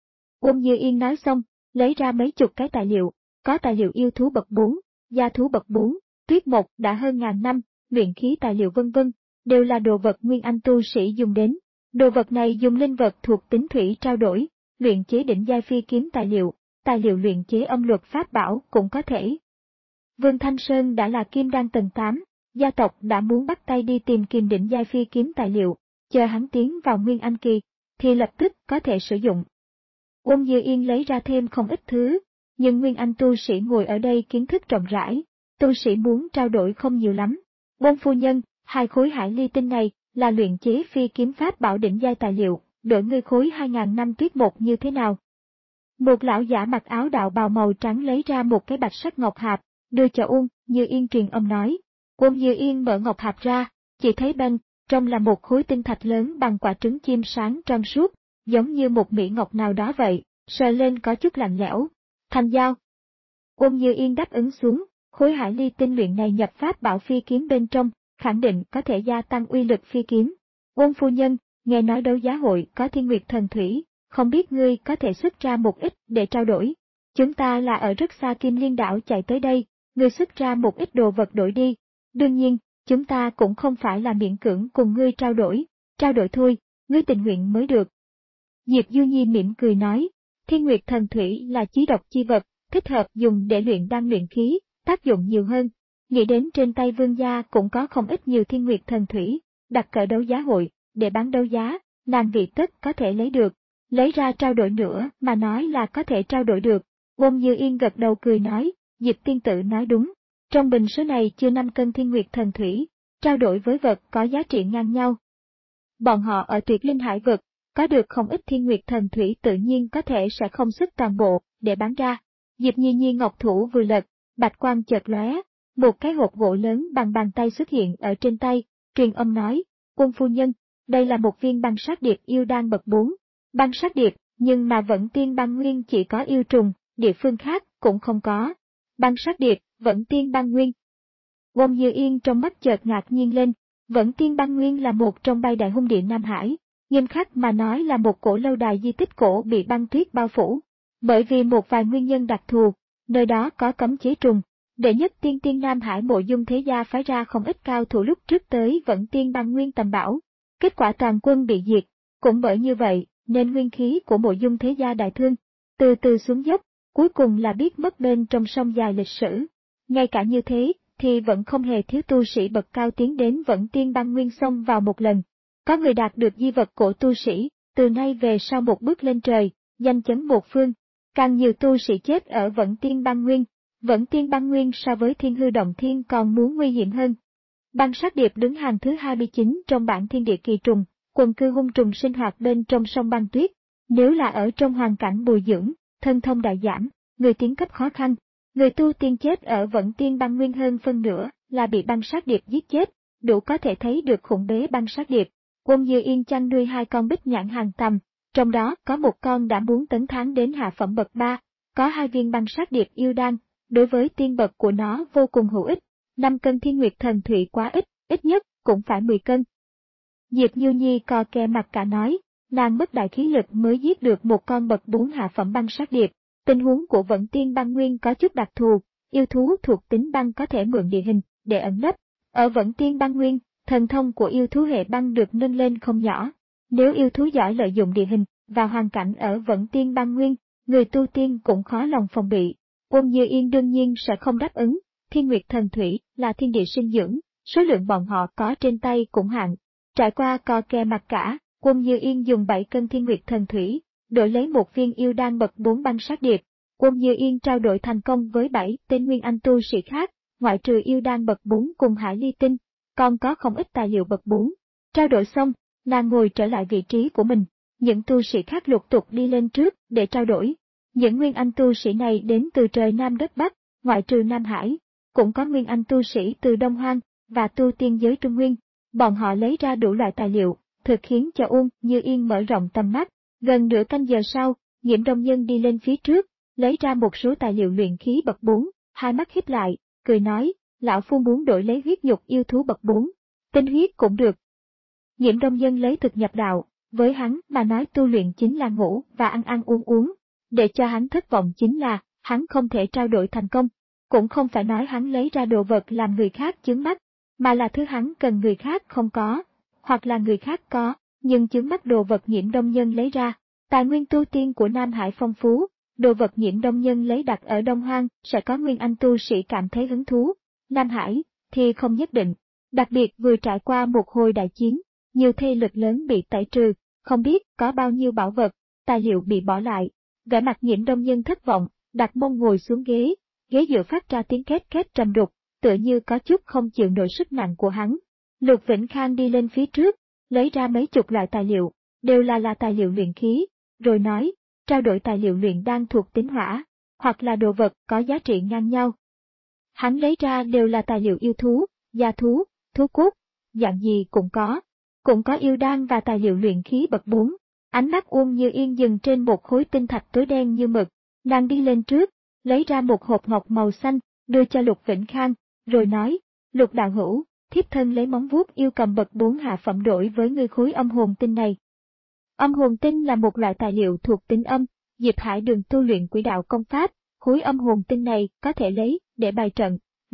Ôn Như Yên nói xong, lấy ra mấy chục cái tài liệu, có tài liệu yêu thú bậc bốn, gia thú bậc bốn, tuyết mộc đã hơn ngàn năm, luyện khí tài liệu vân vân, đều là đồ vật nguyên anh tu sĩ dùng đến. Đồ vật này dùng linh vật thuộc tính thủy trao đổi, luyện chế đỉnh giai phi kiếm tài liệu, tài liệu luyện chế âm luật pháp bảo cũng có thể. Vương Thanh Sơn đã là kim đan tầng tám, gia tộc đã muốn bắt tay đi tìm kim đỉnh giai phi kiếm tài liệu, chờ hắn tiến vào nguyên anh kỳ, thì lập tức có thể sử dụng. Ôn Như Yên lấy ra thêm không ít thứ, nhưng nguyên anh tu sĩ ngồi ở đây kiến thức rộng rãi, tu sĩ muốn trao đổi không nhiều lắm. Bôn phu nhân, hai khối hải ly tinh này là luyện chế phi kiếm pháp bảo đỉnh giai tài liệu, đổi ngươi khối hai ngàn năm tuyết một như thế nào? Một lão giả mặc áo đạo bào màu trắng lấy ra một cái bạch sắc ngọc hạp, đưa cho Ôn Như Yên truyền âm nói. Ôn Như Yên mở ngọc hạp ra, chỉ thấy bên trong là một khối tinh thạch lớn bằng quả trứng chim sáng trong suốt, giống như một mỹ ngọc nào đó vậy, sờ lên có chút lạnh lẽo. Thành giao. Ôn Như Yên đáp ứng xuống, khối hải ly tinh luyện này nhập pháp bảo phi kiếm bên trong, khẳng định có thể gia tăng uy lực phi kiếm. Ôn phu nhân, nghe nói đấu giá hội có Thiên Nguyệt Thần Thủy, không biết ngươi có thể xuất ra một ít để trao đổi. Chúng ta là ở rất xa Kim Liên đảo chạy tới đây, ngươi xuất ra một ít đồ vật đổi đi. Đương nhiên, chúng ta cũng không phải là miễn cưỡng cùng ngươi trao đổi, trao đổi thôi, ngươi tình nguyện mới được. Diệp Du Nhi mỉm cười nói, Thiên Nguyệt Thần Thủy là chí độc chi vật, thích hợp dùng để luyện đan luyện khí, tác dụng nhiều hơn. Nghĩ đến trên tay vương gia cũng có không ít nhiều Thiên Nguyệt Thần Thủy, đặt cỡ đấu giá hội, để bán đấu giá, nàng vị tất có thể lấy được, lấy ra trao đổi nữa mà nói là có thể trao đổi được. Ôn Như Yên gật đầu cười nói, Diệp tiên tử nói đúng, trong bình số này chưa năm cân Thiên Nguyệt Thần Thủy, trao đổi với vật có giá trị ngang nhau. Bọn họ ở Tuyệt Linh Hải vực, có được không ít Thiên Nguyệt Thần Thủy tự nhiên có thể sẽ không sức toàn bộ, để bán ra. Diệp Nhi Nhi ngọc thủ vừa lật, bạch quang chợt lóe, một cái hộp gỗ lớn bằng bàn tay xuất hiện ở trên tay, truyền âm nói, Quân phu nhân, đây là một viên băng sát điệp yêu đan bậc bốn, băng sát điệp, nhưng mà Vẫn Tiên Băng Nguyên chỉ có yêu trùng, địa phương khác cũng không có. Băng sát điệp, Vẫn Tiên Băng Nguyên. Ôn Như Yên trong mắt chợt ngạc nhiên lên, Vẫn Tiên Băng Nguyên là một trong bay đại hung địa Nam Hải, nghiêm khắc mà nói là một cổ lâu đài di tích cổ bị băng tuyết bao phủ. Bởi vì một vài nguyên nhân đặc thù, nơi đó có cấm chế trùng, đệ nhất tiên tiên Nam Hải Mộ Dung Thế Gia phái ra không ít cao thủ lúc trước tới Vẫn Tiên Băng Nguyên tầm bảo. Kết quả toàn quân bị diệt, cũng bởi như vậy nên nguyên khí của Mộ Dung Thế Gia đại thương, từ từ xuống dốc, cuối cùng là biết mất bên trong sông dài lịch sử. Ngay cả như thế, thì vẫn không hề thiếu tu sĩ bậc cao tiến đến Vẫn Tiên Băng Nguyên xông vào một lần. Có người đạt được di vật của tu sĩ, từ nay về sau một bước lên trời, danh chấn một phương. Càng nhiều tu sĩ chết ở Vẫn Tiên Băng Nguyên, Vẫn Tiên Băng Nguyên so với Thiên Hư Động Thiên còn muốn nguy hiểm hơn. Băng sát điệp đứng hàng thứ hai mươi chín trong bảng thiên địa kỳ trùng, quần cư hung trùng sinh hoạt bên trong sông băng tuyết. Nếu là ở trong hoàn cảnh bồi dưỡng, thân thông đại giảm, người tiến cấp khó khăn, người tu tiên chết ở Vẫn Tiên Băng Nguyên hơn phân nửa là bị băng sát điệp giết chết, đủ có thể thấy được khủng bố băng sát điệp. Ôn Như Yên chăn nuôi hai con bích nhãn hàng tầm, trong đó có một con đã muốn tấn thắng đến hạ phẩm bậc ba, có hai viên băng sát điệp yêu đan, đối với tiên bậc của nó vô cùng hữu ích. Năm cân Thiên Nguyệt Thần Thủy quá ít, ít nhất cũng phải mười cân. Diệp Du Nhi co ke mặt cả nói, nàng mất đại khí lực mới giết được một con bậc bốn hạ phẩm băng sát điệp. Tình huống của Vẫn Tiên Băng Nguyên có chút đặc thù, yêu thú thuộc tính băng có thể mượn địa hình để ẩn nấp. Ở Vẫn Tiên Băng Nguyên, thần thông của yêu thú hệ băng được nâng lên không nhỏ. Nếu yêu thú giỏi lợi dụng địa hình và hoàn cảnh ở Vẫn Tiên Băng Nguyên, người tu tiên cũng khó lòng phòng bị. Ôn Như Yên đương nhiên sẽ không đáp ứng. Thiên Nguyệt Thần Thủy là thiên địa sinh dưỡng, số lượng bọn họ có trên tay cũng hạn. Trải qua co ke mặt cả, Ôn Như Yên dùng bảy cân Thiên Nguyệt Thần Thủy, đổi lấy một viên yêu đan bậc bốn băng sát điệp. Ôn Như Yên trao đổi thành công với bảy tên nguyên anh tu sĩ khác, ngoại trừ yêu đan bậc bốn cùng Hải Ly Tinh, còn có không ít tài liệu bậc bốn. Trao đổi xong, nàng ngồi trở lại vị trí của mình, những tu sĩ khác lục tục đi lên trước để trao đổi. Những nguyên anh tu sĩ này đến từ trời Nam đất Bắc, ngoại trừ Nam Hải. Cũng có nguyên anh tu sĩ từ Đông Hoang và tu tiên giới Trung Nguyên, bọn họ lấy ra đủ loại tài liệu, thực khiến cho Ôn Như Yên mở rộng tầm mắt. Gần nửa canh giờ sau, Nhiễm Đông Nhân đi lên phía trước, lấy ra một số tài liệu luyện khí bậc bốn, hai mắt híp lại, cười nói, lão phu muốn đổi lấy huyết nhục yêu thú bậc bốn, tinh huyết cũng được. Nhiễm Đông Nhân lấy thực nhập đạo, với hắn mà nói tu luyện chính là ngủ và ăn ăn uống uống, để cho hắn thất vọng chính là hắn không thể trao đổi thành công. Cũng không phải nói hắn lấy ra đồ vật làm người khác chướng mắt, mà là thứ hắn cần người khác không có, hoặc là người khác có, nhưng chướng mắt đồ vật Nhiễm Đông Nhân lấy ra. Tài nguyên tu tiên của Nam Hải phong phú, đồ vật Nhiễm Đông Nhân lấy đặt ở Đông Hoang sẽ có nguyên anh tu sĩ cảm thấy hứng thú. Nam Hải thì không nhất định, đặc biệt vừa trải qua một hồi đại chiến, nhiều thế lực lớn bị tẩy trừ, không biết có bao nhiêu bảo vật, tài liệu bị bỏ lại. Vẻ mặt Nhiễm Đông Nhân thất vọng, đặt mông ngồi xuống ghế. Ghế dựa phát ra tiếng két két trầm đục, tựa như có chút không chịu nổi sức nặng của hắn. Lục Vĩnh Khang đi lên phía trước, lấy ra mấy chục loại tài liệu, đều là là tài liệu luyện khí, rồi nói, trao đổi tài liệu luyện đan thuộc tính hỏa, hoặc là đồ vật có giá trị ngang nhau. Hắn lấy ra đều là tài liệu yêu thú, gia thú, thú cốt, dạng gì cũng có, cũng có yêu đan và tài liệu luyện khí bậc bốn. Ánh mắt Ôn Như Yên dừng trên một khối tinh thạch tối đen như mực, nàng đi lên trước, lấy ra một hộp ngọc màu xanh, đưa cho Lục Vĩnh Khang, rồi nói, Lục đạo hữu, thiếp thân lấy móng vuốt yêu cầm bậc bốn hạ phẩm đổi với ngươi khối âm hồn tinh này. Âm hồn tinh là một loại tài liệu thuộc tính âm, Diệp Hải Đường tu luyện quỷ đạo công pháp, khối âm hồn tinh này có thể lấy để bài trận,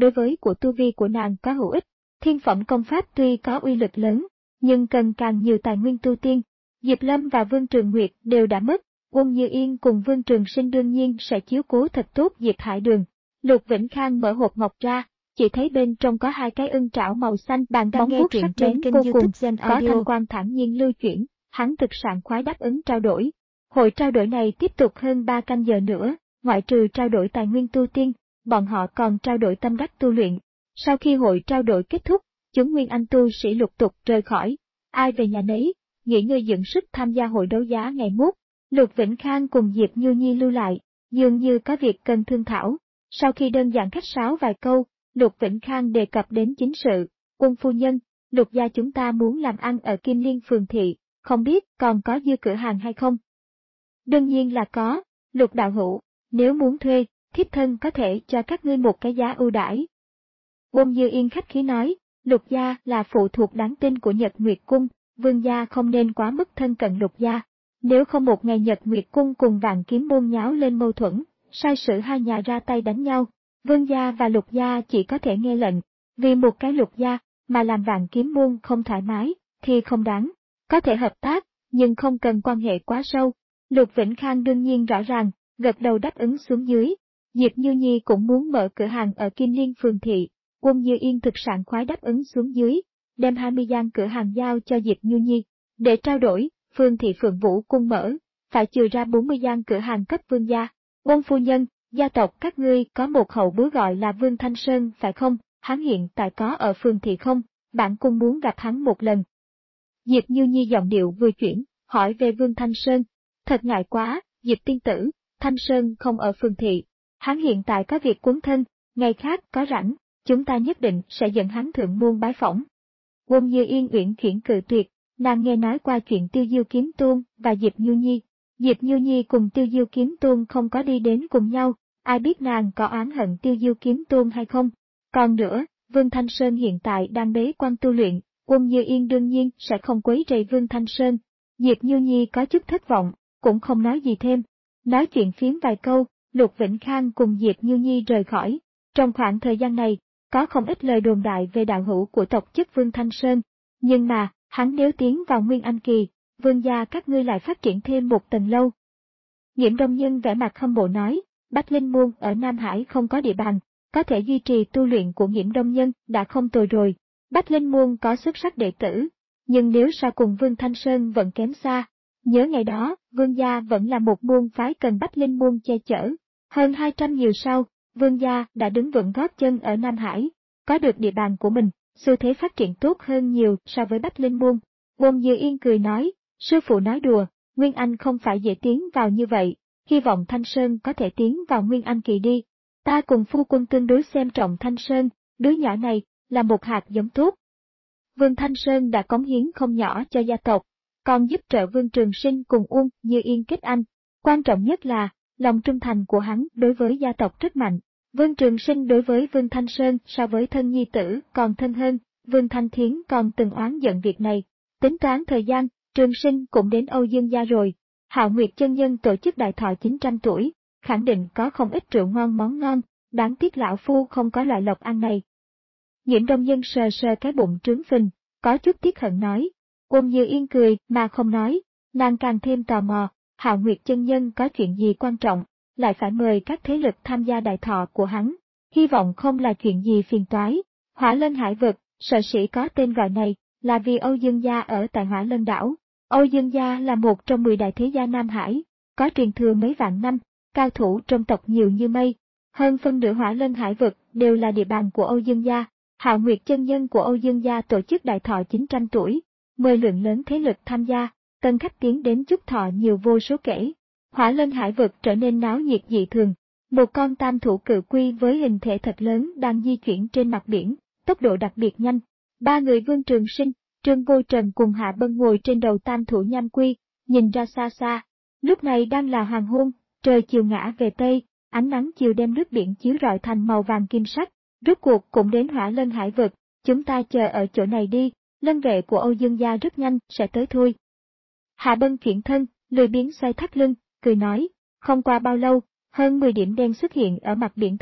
đối với của tu vi của nàng có hữu ích. Thiên phẩm công pháp tuy có uy lực lớn, nhưng cần càng nhiều tài nguyên tu tiên. Diệp Lâm và Vương Trường Nguyệt đều đã mất, Uông Như Yên cùng Vương Trường Sinh đương nhiên sẽ chiếu cố thật tốt Diệp Hải Đường. Lục Vĩnh Khang mở hộp ngọc ra, chỉ thấy bên trong có hai cái ưng trảo màu xanh. Bạn đang nghe truyện trên kênh YouTube Gen Audio. Có thanh quang thản nhiên lưu chuyển, hắn thực sảng khoái đáp ứng trao đổi. Hội trao đổi này tiếp tục hơn ba canh giờ nữa, ngoại trừ trao đổi tài nguyên tu tiên, bọn họ còn trao đổi tâm đắc tu luyện. Sau khi hội trao đổi kết thúc, chúng nguyên anh tu sĩ lục tục rời khỏi, ai về nhà nấy, nghỉ ngơi dưỡng sức tham gia hội đấu giá ngày mốt. Lục Vĩnh Khang cùng Diệp Như Nhi lưu lại, dường như có việc cần thương thảo. Sau khi đơn giản khách sáo vài câu, Lục Vĩnh Khang đề cập đến chính sự. Uông phu nhân, Lục gia chúng ta muốn làm ăn ở Kim Liên Phường Thị, không biết còn có dư cửa hàng hay không? Đương nhiên là có, Lục đạo hữu, nếu muốn thuê, thiếp thân có thể cho các ngươi một cái giá ưu đãi. Uông Như Yên khách khí nói, Lục gia là phụ thuộc đáng tin của Nhật Nguyệt Cung, Vương gia không nên quá mức thân cận Lục gia. Nếu không một ngày Nhật Nguyệt Cung cùng Vạn Kiếm môn nháo lên mâu thuẫn, sai sử hai nhà ra tay đánh nhau, Vương gia và Lục gia chỉ có thể nghe lệnh, vì một cái Lục gia mà làm Vạn Kiếm môn không thoải mái, thì không đáng. Có thể hợp tác, nhưng không cần quan hệ quá sâu. Lục Vĩnh Khang đương nhiên rõ ràng, gật đầu đáp ứng xuống dưới. Diệp Như Nhi cũng muốn mở cửa hàng ở Kim Liên Phường Thị, Uông Như Yên thực sảng khoái đáp ứng xuống dưới, đem hai mươi gian cửa hàng giao cho Diệp Như Nhi. Để trao đổi, Phường Thị Phượng Vũ Cung mở, phải trừ ra bốn mươi gian cửa hàng cấp vương gia. Uông phu nhân, gia tộc các ngươi có một hậu bối gọi là Vương Thanh Sơn phải không? Hắn hiện tại có ở Phường Thị không? Bản cung muốn gặp hắn một lần. Diệp Như Nhi giọng điệu vừa chuyển, hỏi về Vương Thanh Sơn. Thật ngại quá, Diệp tiên tử, Thanh Sơn không ở Phường Thị. Hắn hiện tại có việc cuốn thân, ngày khác có rảnh, chúng ta nhất định sẽ dẫn hắn thượng môn bái phỏng. Uông Như Yên uyển chuyển cự tuyệt, nàng nghe nói qua chuyện Tiêu Diêu Kiếm Tôn và Diệp Như Nhi. Diệp Như Nhi cùng Tiêu Diêu Kiếm Tôn không có đi đến cùng nhau, ai biết nàng có oán hận Tiêu Diêu Kiếm Tôn hay không. Còn nữa, Vương Thanh Sơn hiện tại đang bế quan tu luyện, Uông Như Yên đương nhiên sẽ không quấy rầy Vương Thanh Sơn. Diệp Như Nhi có chút thất vọng, cũng không nói gì thêm. Nói chuyện phiếm vài câu, Lục Vĩnh Khang cùng Diệp Như Nhi rời khỏi. Trong khoảng thời gian này, có không ít lời đồn đại về đạo hữu của tộc chức Vương Thanh Sơn. Nhưng mà, hắn nếu tiến vào Nguyên Anh Kỳ, Vương gia các ngươi lại phát triển thêm một tầng lâu. Nhiễm Đông Nhân vẻ mặt hâm mộ nói, Bách Linh Môn ở Nam Hải không có địa bàn, có thể duy trì tu luyện của Nhiễm Đông Nhân đã không tồi rồi. Bách Linh Môn có xuất sắc đệ tử, nhưng nếu so cùng Vương Thanh Sơn vẫn kém xa. Nhớ ngày đó, Vương gia vẫn là một môn phái cần Bách Linh Môn che chở. Hơn hai trăm nhiều sau, Vương gia đã đứng vững gót chân ở Nam Hải, có được địa bàn của mình, xu thế phát triển tốt hơn nhiều so với Bách Linh Môn. Uông Như Yên cười nói, sư phụ nói đùa, Nguyên Anh không phải dễ tiến vào như vậy, hy vọng Thanh Sơn có thể tiến vào Nguyên Anh Kỳ đi. Ta cùng phu quân tương đối xem trọng Thanh Sơn, đứa nhỏ này là một hạt giống tốt. Vương Thanh Sơn đã cống hiến không nhỏ cho gia tộc, còn giúp trợ Vương Trường Sinh cùng Uông Như Yên kết anh. Quan trọng nhất là, lòng trung thành của hắn đối với gia tộc rất mạnh. Vương Trường Sinh đối với Vương Thanh Sơn so với thân nhi tử còn thân hơn, Vương Thanh Thiến còn từng oán giận việc này. Tính toán thời gian, Trường Sinh cũng đến Âu Dương gia rồi. Hạo Nguyệt chân nhân tổ chức đại thọ chín trăm tuổi, khẳng định có không ít rượu ngon món ngon, đáng tiếc lão phu không có loại lộc ăn này. Nhiễm Đông Nhân sờ sờ cái bụng trướng phình, có chút tiếc hận nói. Uông Như Yên cười mà không nói, nàng càng thêm tò mò, Hạo Nguyệt chân nhân có chuyện gì quan trọng, lại phải mời các thế lực tham gia đại thọ của hắn, hy vọng không là chuyện gì phiền toái. Hỏa Lân Hải Vực, sở sĩ có tên gọi này, là vì Âu Dương gia ở tại Hỏa Lân đảo. Âu Dương gia là một trong mười đại thế gia Nam Hải, có truyền thừa mấy vạn năm, cao thủ trong tộc nhiều như mây. Hơn phân nửa Hỏa Lân Hải Vực đều là địa bàn của Âu Dương gia. Hạo Nguyệt chân nhân của Âu Dương gia tổ chức đại thọ chín trăm tuổi, mời lượng lớn thế lực tham gia, tân khách tiến đến chúc thọ nhiều vô số kể. Hỏa Lân Hải Vực trở nên náo nhiệt dị thường. Một con tam thủ cự quy với hình thể thật lớn đang di chuyển trên mặt biển, tốc độ đặc biệt nhanh. Ba người Vương Trường Sinh, Trương Vô Trần cùng Hạ Bân ngồi trên đầu tam thủ nham quy, nhìn ra xa xa. Lúc này đang là hoàng hôn, trời chiều ngã về Tây, ánh nắng chiều đem nước biển chiếu rọi thành màu vàng kim sắc. Rốt cuộc cũng đến Hỏa Lân Hải Vực, chúng ta chờ ở chỗ này đi, lân vệ của Âu Dương gia rất nhanh sẽ tới thôi. Hạ Bân chuyển thân, lười biếng xoay thắt lưng, cười nói, không qua bao lâu, hơn mười điểm đen xuất hiện ở mặt biển thượng,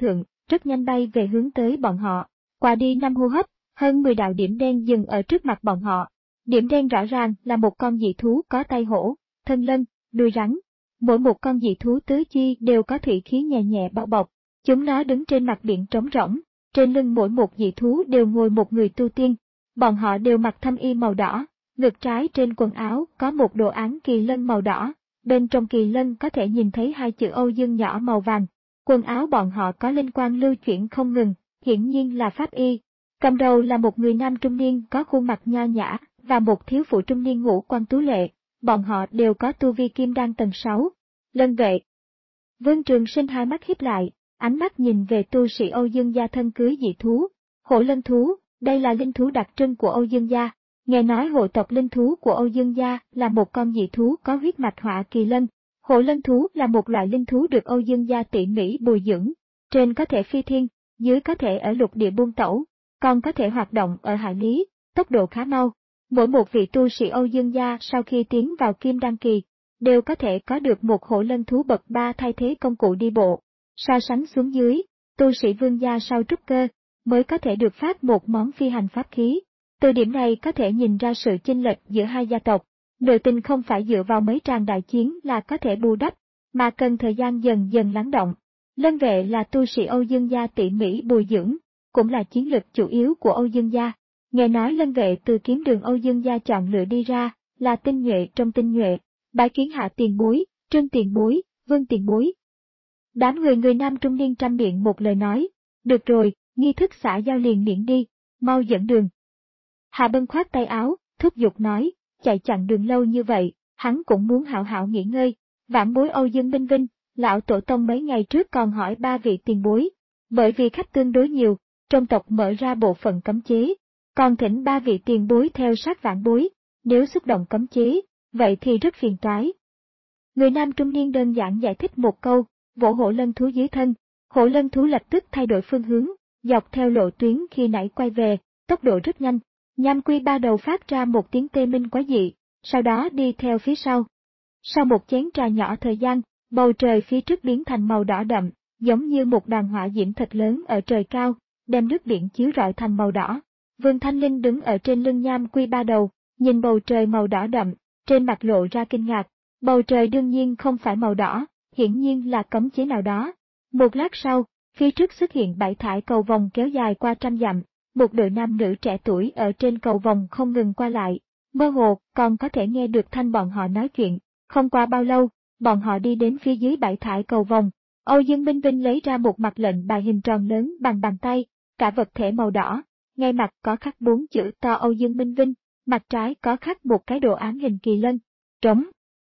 rất nhanh bay về hướng tới bọn họ. Qua đi năm hô hấp, hơn mười đạo điểm đen dừng ở trước mặt bọn họ. Điểm đen rõ ràng là một con dị thú có tay hổ, thân lân, đuôi rắn. Mỗi một con dị thú tứ chi đều có thủy khí nhẹ nhẹ bao bọc. Chúng nó đứng trên mặt biển trống rỗng, trên lưng mỗi một dị thú đều ngồi một người tu tiên. Bọn họ đều mặc thâm y màu đỏ, ngực trái trên quần áo có một đồ án kỳ lân màu đỏ, bên trong kỳ lân có thể nhìn thấy hai chữ Âu Dương nhỏ màu vàng. Quần áo bọn họ có linh quang lưu chuyển không ngừng, hiển nhiên là pháp y. Cầm đầu là một người nam trung niên có khuôn mặt nho nhã, và một thiếu phụ trung niên ngũ quan tú lệ, bọn họ đều có tu vi kim đan tầng sáu. Lân vệ. Vương Trường Sinh hai mắt híp lại, ánh mắt nhìn về tu sĩ Âu Dương gia thân cưới dị thú. Hổ lân thú, đây là linh thú đặc trưng của Âu Dương gia. Nghe nói hộ tộc linh thú của Âu Dương gia là một con dị thú có huyết mạch hỏa kỳ lân. Hổ lân thú là một loại linh thú được Âu Dương gia tỉ mỉ bồi dưỡng, trên có thể phi thiên, dưới có thể ở lục địa buôn tẩu, còn có thể hoạt động ở hải lý, tốc độ khá mau. Mỗi một vị tu sĩ Âu Dương gia sau khi tiến vào kim đan kỳ, đều có thể có được một hổ lân thú bậc ba thay thế công cụ đi bộ. So sánh xuống dưới, tu sĩ vương gia sau trúc cơ, mới có thể được phát một món phi hành pháp khí. Từ điểm này có thể nhìn ra sự chênh lệch giữa hai gia tộc. Nội tình không phải dựa vào mấy tràng đại chiến là có thể bù đắp, mà cần thời gian dần dần lắng động. Lân vệ là tu sĩ Âu Dương gia tỉ mỉ bồi dưỡng, cũng là chiến lực chủ yếu của Âu Dương gia. Nghe nói lân vệ từ kiếm đường Âu Dương gia chọn lựa đi ra, là tinh nhuệ trong tinh nhuệ. Bái kiến Hạ tiền bối, Trương tiền bối, Vương tiền bối. Đám người người nam trung niên trăm miệng một lời nói, được rồi, nghi thức xã giao liền miễn đi, mau dẫn đường. Hạ Bân khoát tay áo, thúc giục nói, chạy chặng đường lâu như vậy, hắn cũng muốn hảo hảo nghỉ ngơi. Vãn bối Âu Dương Minh Vinh, lão tổ tông mấy ngày trước còn hỏi ba vị tiền bối, bởi vì khách tương đối nhiều, trong tộc mở ra bộ phận cấm chế, còn thỉnh ba vị tiền bối theo sát vãn bối, nếu xúc động cấm chế, vậy thì rất phiền toái. Người nam trung niên đơn giản giải thích một câu, vỗ hổ lân thú dưới thân, hổ lân thú lập tức thay đổi phương hướng, dọc theo lộ tuyến khi nãy quay về, tốc độ rất nhanh. Nham quy ba đầu phát ra một tiếng tê minh quái dị, sau đó đi theo phía sau. Sau một chén trà nhỏ thời gian, bầu trời phía trước biến thành màu đỏ đậm, giống như một đàn hỏa diễm thật lớn ở trời cao, đem nước biển chiếu rọi thành màu đỏ. Vương Thanh Linh đứng ở trên lưng nham quy ba đầu, nhìn bầu trời màu đỏ đậm, trên mặt lộ ra kinh ngạc. Bầu trời đương nhiên không phải màu đỏ, hiển nhiên là cấm chế nào đó. Một lát sau, phía trước xuất hiện bảy thải cầu vòng kéo dài qua trăm dặm. Một đội nam nữ trẻ tuổi ở trên cầu vòng không ngừng qua lại, mơ hồ còn có thể nghe được thanh bọn họ nói chuyện. Không qua bao lâu, bọn họ đi đến phía dưới bảy thải cầu vòng. Âu Dương Minh Vinh lấy ra một mặt lệnh bài hình tròn lớn bằng bàn tay, cả vật thể màu đỏ, ngay mặt có khắc bốn chữ to Âu Dương Minh Vinh, mặt trái có khắc một cái đồ án hình kỳ lân, trống.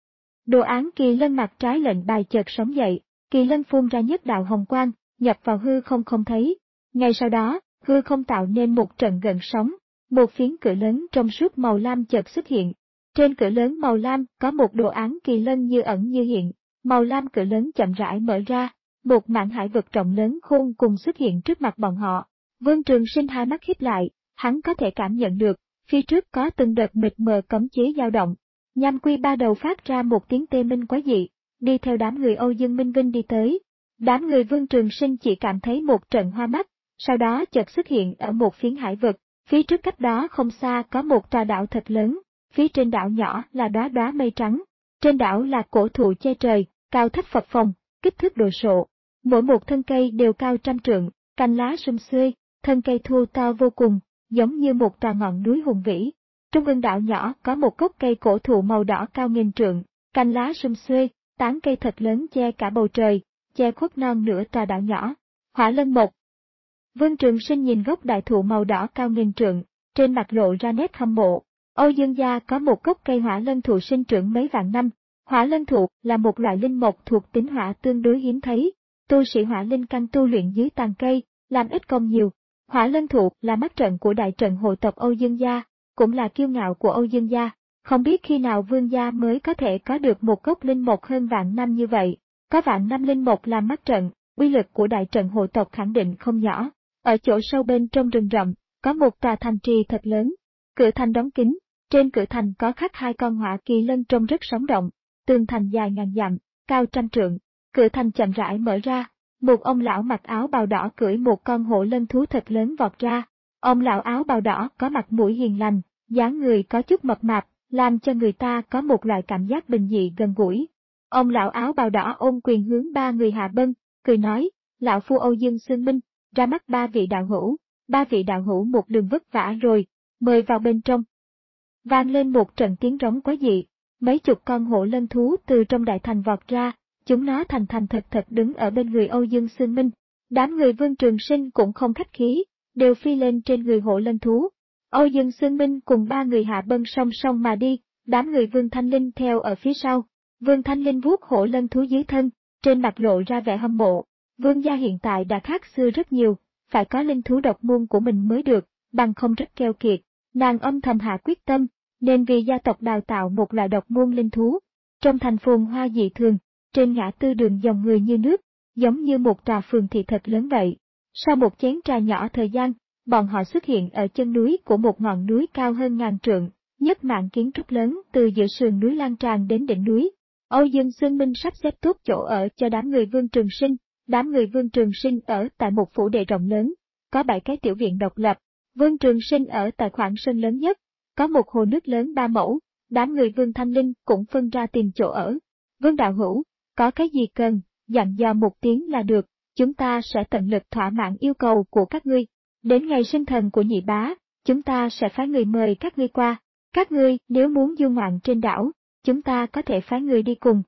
Đồ án kỳ lân mặt trái lệnh bài chợt sống dậy, kỳ lân phun ra nhất đạo hồng quang, nhập vào hư không không thấy. Ngay sau đó, hư không tạo nên một trận gợn sóng, một phiến cửa lớn trong suốt màu lam chợt xuất hiện. Trên cửa lớn màu lam có một đồ án kỳ lân như ẩn như hiện, màu lam cửa lớn chậm rãi mở ra, một mảng hải vực rộng lớn khôn cùng xuất hiện trước mặt bọn họ. Vương Trường Sinh hai mắt híp lại, hắn có thể cảm nhận được, phía trước có từng đợt mịt mờ cấm chế dao động. Nham quy ba đầu phát ra một tiếng tê minh quái dị, đi theo đám người Âu Dương Minh Vinh đi tới. Đám người Vương Trường Sinh chỉ cảm thấy một trận hoa mắt. Sau đó chợt xuất hiện ở một phiến hải vực, phía trước cách đó không xa có một tòa đảo thật lớn, phía trên đảo nhỏ là đóa đóa mây trắng. Trên đảo là cổ thụ che trời, cao thấp phập phồng, kích thước đồ sộ. Mỗi một thân cây đều cao trăm trượng, cành lá sum xuê, thân cây thô to vô cùng, giống như một tòa ngọn núi hùng vĩ. Trung ương đảo nhỏ có một gốc cây cổ thụ màu đỏ cao nghìn trượng, cành lá sum xuê, tán cây thật lớn che cả bầu trời, che khuất non nửa tòa đảo nhỏ. Hỏa lân mộc. Vương Trường Sinh nhìn gốc đại thụ màu đỏ cao nghìn trượng, trên mặt lộ ra nét hâm mộ. Âu Dương gia có một gốc cây hỏa lân thụ sinh trưởng mấy vạn năm. Hỏa lân thụ là một loại linh mộc thuộc tính hỏa tương đối hiếm thấy. Tu sĩ hỏa linh căn tu luyện dưới tàn cây, làm ít công nhiều. Hỏa lân thụ là mắt trận của đại trận hộ tộc Âu Dương gia, cũng là kiêu ngạo của Âu Dương gia. Không biết khi nào Vương gia mới có thể có được một gốc linh mộc hơn vạn năm như vậy. Có vạn năm linh mộc làm mắt trận, uy lực của đại trận hộ tộc khẳng định không nhỏ. Ở chỗ sâu bên trong rừng rậm, có một tòa thành trì thật lớn. Cửa thành đóng kín, trên cửa thành có khắc hai con hỏa kỳ lân trông rất sống động. Tường thành dài ngàn dặm, cao trăm trượng. Cửa thành chậm rãi mở ra, một ông lão mặc áo bào đỏ cưỡi một con hổ lân thú thật lớn vọt ra. Ông lão áo bào đỏ có mặt mũi hiền lành, dáng người có chút mập mạp, làm cho người ta có một loại cảm giác bình dị gần gũi. Ông lão áo bào đỏ ôm quyền hướng ba người hạ bân, cười nói, lão phu Âu Dương Xương Minh, ra mắt ba vị đạo hữu, ba vị đạo hữu một đường vất vả rồi, mời vào bên trong. Vang lên một trận tiếng rống quái dị, mấy chục con hổ lân thú từ trong đại thành vọt ra, chúng nó thành thành thật thật đứng ở bên người Âu Dương Xương Minh. Đám người Vương Trường Sinh cũng không khách khí, đều phi lên trên người hổ lân thú. Âu Dương Xương Minh cùng ba người hạ bân song song mà đi, đám người Vương Thanh Linh theo ở phía sau. Vương Thanh Linh vuốt hổ lân thú dưới thân, trên mặt lộ ra vẻ hâm mộ. Vương gia hiện tại đã khác xưa rất nhiều, phải có linh thú độc môn của mình mới được, bằng không rất keo kiệt. Nàng âm thầm hạ quyết tâm, nên vì gia tộc đào tạo một loại độc môn linh thú. Trong thành phồn hoa dị thường, trên ngã tư đường dòng người như nước, giống như một tòa phường thị thật lớn vậy. Sau một chén trà nhỏ thời gian, bọn họ xuất hiện ở chân núi của một ngọn núi cao hơn ngàn trượng, nhất mảng kiến trúc lớn từ giữa sườn núi lan tràn đến đỉnh núi. Âu Dương Xương Minh sắp xếp tốt chỗ ở cho đám người Vương Trường Sinh. Đám người Vương Trường Sinh ở tại một phủ đệ rộng lớn, có bảy cái tiểu viện độc lập. Vương Trường Sinh ở tại khoảng sân lớn nhất, có một hồ nước lớn ba mẫu. Đám người Vương Thanh Linh cũng phân ra tìm chỗ ở. Vương đạo hữu, có cái gì cần, dặn dò một tiếng là được, chúng ta sẽ tận lực thỏa mãn yêu cầu của các ngươi. Đến ngày sinh thần của nhị bá, chúng ta sẽ phái người mời các ngươi qua. Các ngươi nếu muốn du ngoạn trên đảo, chúng ta có thể phái người đi cùng.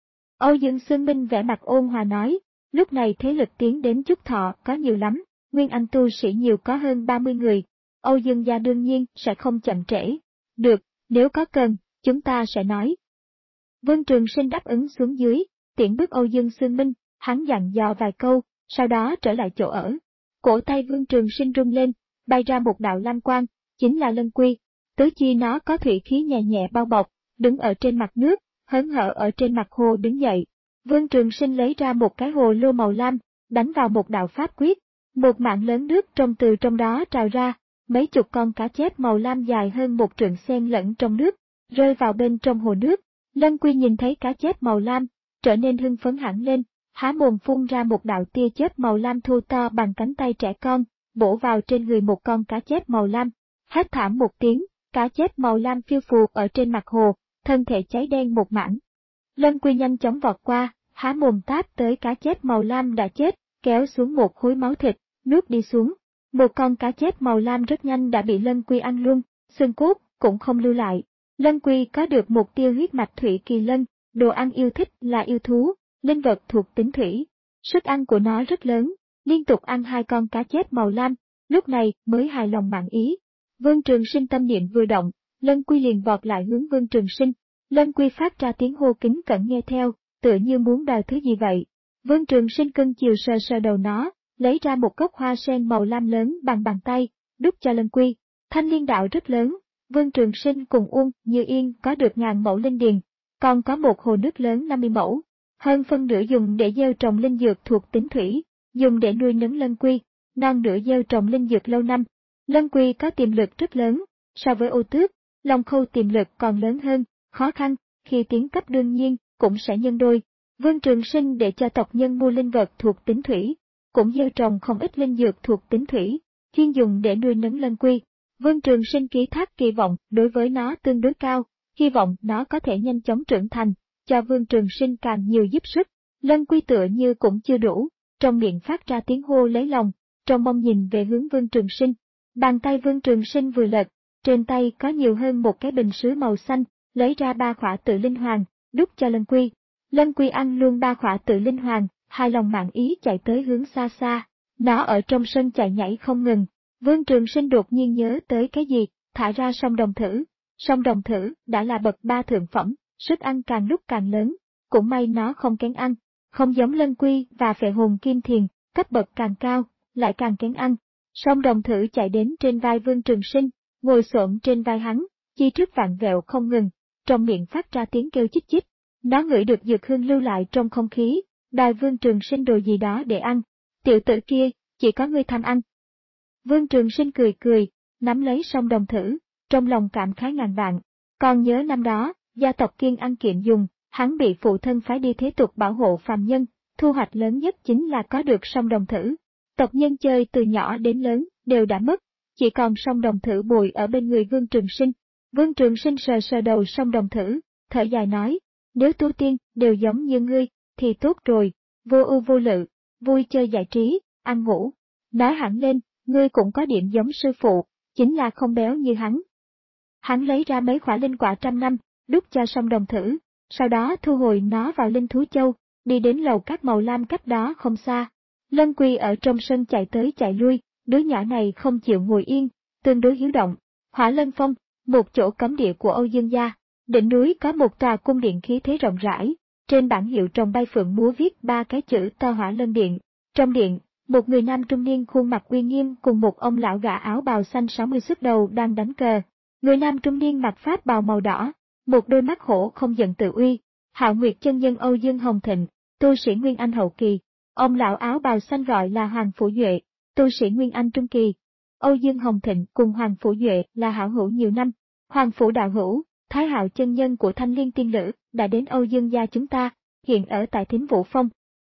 Âu Dương Xương Minh vẻ mặt ôn hòa nói, lúc này thế lực tiến đến Trúc Thọ có nhiều lắm, nguyên anh tu sĩ nhiều có hơn ba mươi người. Âu Dương gia đương nhiên sẽ không chậm trễ. Được, nếu có cần, chúng ta sẽ nói. Vương Trường Sinh đáp ứng xuống dưới, tiễn bước Âu Dương Xương Minh, hắn dặn dò vài câu, sau đó trở lại chỗ ở. Cổ tay Vương Trường Sinh rung lên, bay ra một đạo lam quang, chính là lân quy. Tứ chi nó có thủy khí nhẹ nhẹ bao bọc, đứng ở trên mặt nước, hớn hở ở trên mặt hồ đứng dậy. Vương Trường Sinh lấy ra một cái hồ lô màu lam, đánh vào một đạo pháp quyết. Một mảng lớn nước trong từ trong đó trào ra, mấy chục con cá chép màu lam dài hơn một trượng xen lẫn trong nước, rơi vào bên trong hồ nước. Lân Quy nhìn thấy cá chép màu lam, trở nên hưng phấn hẳn lên, há mồm phun ra một đạo tia chớp màu lam thu to bằng cánh tay trẻ con, bổ vào trên người một con cá chép màu lam. Hét thảm một tiếng, cá chép màu lam phiêu phù ở trên mặt hồ, thân thể cháy đen một mảng. Lân Quy nhanh chóng vọt qua, há mồm táp tới cá chép màu lam đã chết, kéo xuống một khối máu thịt, nuốt đi xuống. Một con cá chép màu lam rất nhanh đã bị Lân Quy ăn luôn, xương cốt cũng không lưu lại. Lân Quy có được một tia huyết mạch thủy kỳ lân, đồ ăn yêu thích là yêu thú, linh vật thuộc tính thủy. Sức ăn của nó rất lớn, liên tục ăn hai con cá chép màu lam, lúc này mới hài lòng mãn ý. Vương Trường Sinh tâm niệm vừa động, Lân Quy liền vọt lại hướng Vương Trường Sinh. Lân Quy phát ra tiếng hô kính cẩn nghe theo, tựa như muốn đòi thứ gì vậy. Vương Trường Sinh cưng chiều sờ sờ đầu nó, lấy ra một gốc hoa sen màu lam lớn bằng bàn tay, đút cho Lân Quy. Thanh liên đạo rất lớn, Vương Trường Sinh cùng Uông Như Yên có được ngàn mẫu linh điền, còn có một hồ nước lớn năm mươi mẫu, hơn phân nửa dùng để gieo trồng linh dược thuộc tính thủy, dùng để nuôi nấng Lân Quy, non nửa gieo trồng linh dược lâu năm. Lân Quy có tiềm lực rất lớn, so với Ô Tước, Long Khâu tiềm lực còn lớn hơn, khó khăn, khi tiến cấp đương nhiên cũng sẽ nhân đôi. Vương Trường Sinh để cho tộc nhân mua linh vật thuộc tính thủy, cũng gieo trồng không ít linh dược thuộc tính thủy, chuyên dùng để nuôi nấng Lân Quy. Vương Trường Sinh ký thác kỳ vọng đối với nó tương đối cao, hy vọng nó có thể nhanh chóng trưởng thành, cho Vương Trường Sinh càng nhiều giúp sức. Lân Quy tựa như cũng chưa đủ, trong miệng phát ra tiếng hô lấy lòng, trong mong nhìn về hướng Vương Trường Sinh. Bàn tay Vương Trường Sinh vừa lật, trên tay có nhiều hơn một cái bình sứ màu xanh, lấy ra ba khỏa tự linh hoàng, đút cho Lân Quy. Lân Quy ăn luôn ba khỏa tự linh hoàng, hài lòng mãn ý chạy tới hướng xa xa. Nó ở trong sân chạy nhảy không ngừng. Vương Trường Sinh đột nhiên nhớ tới cái gì, thả ra song đồng thử. Song đồng thử đã là bậc ba thượng phẩm, sức ăn càng lúc càng lớn, cũng may nó không kén ăn, không giống Lân Quy và Phệ Hồn Kim Thiền, cấp bậc càng cao, lại càng kén ăn. Song đồng thử chạy đến trên vai Vương Trường Sinh, ngồi xổm trên vai hắn, chi trước vạn vẹo không ngừng, trong miệng phát ra tiếng kêu chích chích. Nó ngửi được dược hương lưu lại trong không khí, đòi Vương Trường Sinh đồ gì đó để ăn. Tiểu tử kia, chỉ có ngươi tham ăn. Vương Trường Sinh cười cười, nắm lấy song đồng thử, trong lòng cảm khái ngàn vạn. Còn nhớ năm đó, gia tộc Kiên ăn kiện dùng, hắn bị phụ thân phái đi thế tục bảo hộ phàm nhân, thu hoạch lớn nhất chính là có được song đồng thử. Tộc nhân chơi từ nhỏ đến lớn đều đã mất, chỉ còn song đồng thử bồi ở bên người Vương Trường Sinh. Vương Trường Sinh sờ sờ đầu song đồng thử, thở dài nói, nếu tu tiên đều giống như ngươi, thì tốt rồi, vô ưu vô lự, vui chơi giải trí, ăn ngủ. Nói hẳn lên, ngươi cũng có điểm giống sư phụ, chính là không béo như hắn. Hắn lấy ra mấy quả linh quả trăm năm, đút cho song đồng thử, sau đó thu hồi nó vào linh thú châu, đi đến lầu các màu lam cách đó không xa. Lân Quy ở trong sân chạy tới chạy lui, đứa nhỏ này không chịu ngồi yên, tương đối hiếu động. Hỏa Lân Phong, một chỗ cấm địa của Âu Dương gia, đỉnh núi có một tòa cung điện khí thế rộng rãi, trên bảng hiệu trồng bay phượng múa viết ba cái chữ to Hỏa Lân Điện. Trong điện, một người nam trung niên khuôn mặt uy nghiêm cùng một ông lão gã áo bào xanh sáu mươi xuất đầu đang đánh cờ. Người nam trung niên mặc pháp bào màu đỏ, một đôi mắt hổ không giận tự uy. Hạo Nguyệt chân nhân Âu Dương Hồng Thịnh, tu sĩ Nguyên Anh hậu kỳ. Ông lão áo bào xanh gọi là Hoàng Phủ Duệ, tu sĩ Nguyên Anh trung kỳ. Âu Dương Hồng Thịnh cùng Hoàng Phủ Duệ là hảo hữu nhiều năm. Hoàng Phủ đạo hữu, Thái Hạo chân nhân của Thanh Liên tiên nữ đã đến Âu Dương gia chúng ta, hiện ở tại Thính Vũ Phong.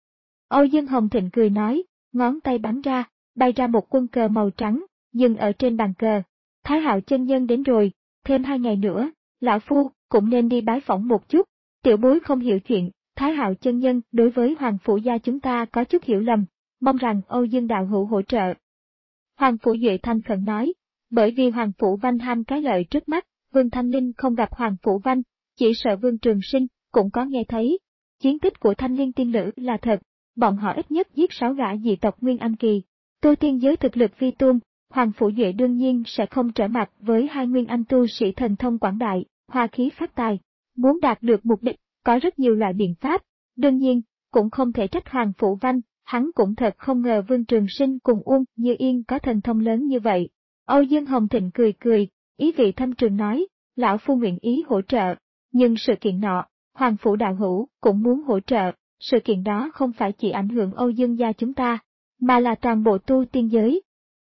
Âu Dương Hồng Thịnh cười nói, ngón tay bắn ra, bay ra một quân cờ màu trắng, dừng ở trên bàn cờ. Thái Hạo chân nhân đến rồi, thêm hai ngày nữa, lão phu cũng nên đi bái phỏng một chút. Tiểu bối không hiểu chuyện, Thái Hạo chân nhân đối với Hoàng Phủ gia chúng ta có chút hiểu lầm, mong rằng Âu Dương đạo hữu hỗ trợ. Hoàng Phủ Duệ thanh khẩn nói, bởi vì Hoàng Phủ Văn ham cái lợi trước mắt, Vương Thanh Linh không gặp Hoàng Phủ Văn, chỉ sợ Vương Trường Sinh cũng có nghe thấy. Chiến tích của Thanh Liên tiên nữ là thật, bọn họ ít nhất giết sáu gã dị tộc Nguyên Anh kỳ. Tu tiên giới thực lực vi tôn, Hoàng Phủ Duệ đương nhiên sẽ không trở mặt với hai Nguyên Anh tu sĩ thần thông quảng đại, hoa khí phát tài. Muốn đạt được mục đích, có rất nhiều loại biện pháp, đương nhiên, cũng không thể trách Hoàng Phủ Văn, hắn cũng thật không ngờ Vương Trường Sinh cùng Uông Như Yên có thần thông lớn như vậy. Âu Dương Hồng Thịnh cười cười, ý vị thâm trường nói, lão phu nguyện ý hỗ trợ, nhưng sự kiện nọ, Hoàng Phủ đạo hữu cũng muốn hỗ trợ, sự kiện đó không phải chỉ ảnh hưởng Âu Dương gia chúng ta, mà là toàn bộ tu tiên giới.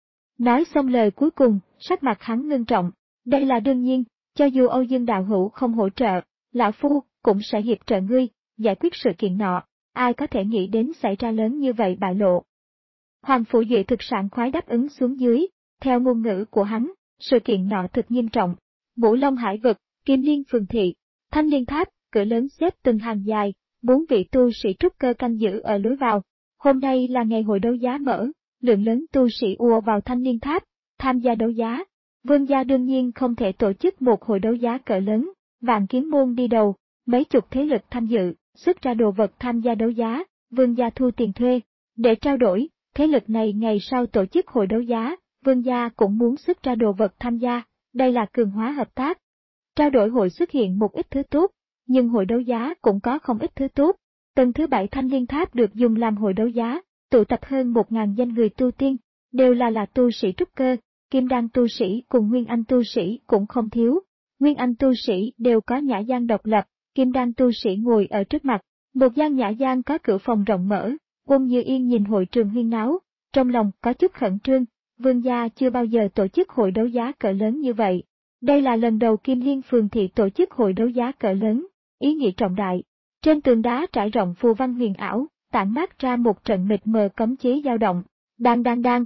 Nói xong lời cuối cùng, sắc mặt hắn ngưng trọng, đây là đương nhiên, cho dù Âu Dương đạo hữu không hỗ trợ, lão phu cũng sẽ hiệp trợ ngươi, giải quyết sự kiện nọ, ai có thể nghĩ đến xảy ra lớn như vậy bại lộ. Hoàng Phủ Duệ thực sảng khoái đáp ứng xuống dưới, theo ngôn ngữ của hắn, sự kiện nọ thực nghiêm trọng. Ngũ Long Hải vực, Kim Liên phường thị, Thanh Liên tháp, cửa lớn xếp từng hàng dài, bốn vị tu sĩ trúc cơ canh giữ ở lối vào. Hôm nay là ngày hội đấu giá mở, lượng lớn tu sĩ ùa vào Thanh Liên tháp, tham gia đấu giá. Vương gia đương nhiên không thể tổ chức một hội đấu giá cỡ lớn, Vạn Kiếm môn đi đầu, mấy chục thế lực tham dự, xuất ra đồ vật tham gia đấu giá, Vương gia thu tiền thuê. Để trao đổi, thế lực này ngày sau tổ chức hội đấu giá, Vương gia cũng muốn xuất ra đồ vật tham gia, đây là cường hóa hợp tác. Trao đổi hội xuất hiện một ít thứ tốt, nhưng hội đấu giá cũng có không ít thứ tốt. Tầng thứ bảy Thanh Liên tháp được dùng làm hội đấu giá, tụ tập hơn một ngàn danh người tu tiên, đều là là tu sĩ trúc cơ, kim đan tu sĩ cùng Nguyên Anh tu sĩ cũng không thiếu. Nguyên Anh tu sĩ đều có nhã gian độc lập, kim đan tu sĩ ngồi ở trước mặt, một gian nhã gian có cửa phòng rộng mở. Uông Như Yên nhìn hội trường huyên náo, trong lòng có chút khẩn trương, Vương gia chưa bao giờ tổ chức hội đấu giá cỡ lớn như vậy. Đây là lần đầu Kim Liên phường thị tổ chức hội đấu giá cỡ lớn, ý nghĩa trọng đại. Trên tường đá trải rộng phù văn huyền ảo, tản mát ra một trận mịt mờ cấm chế dao động. Đang đang đang.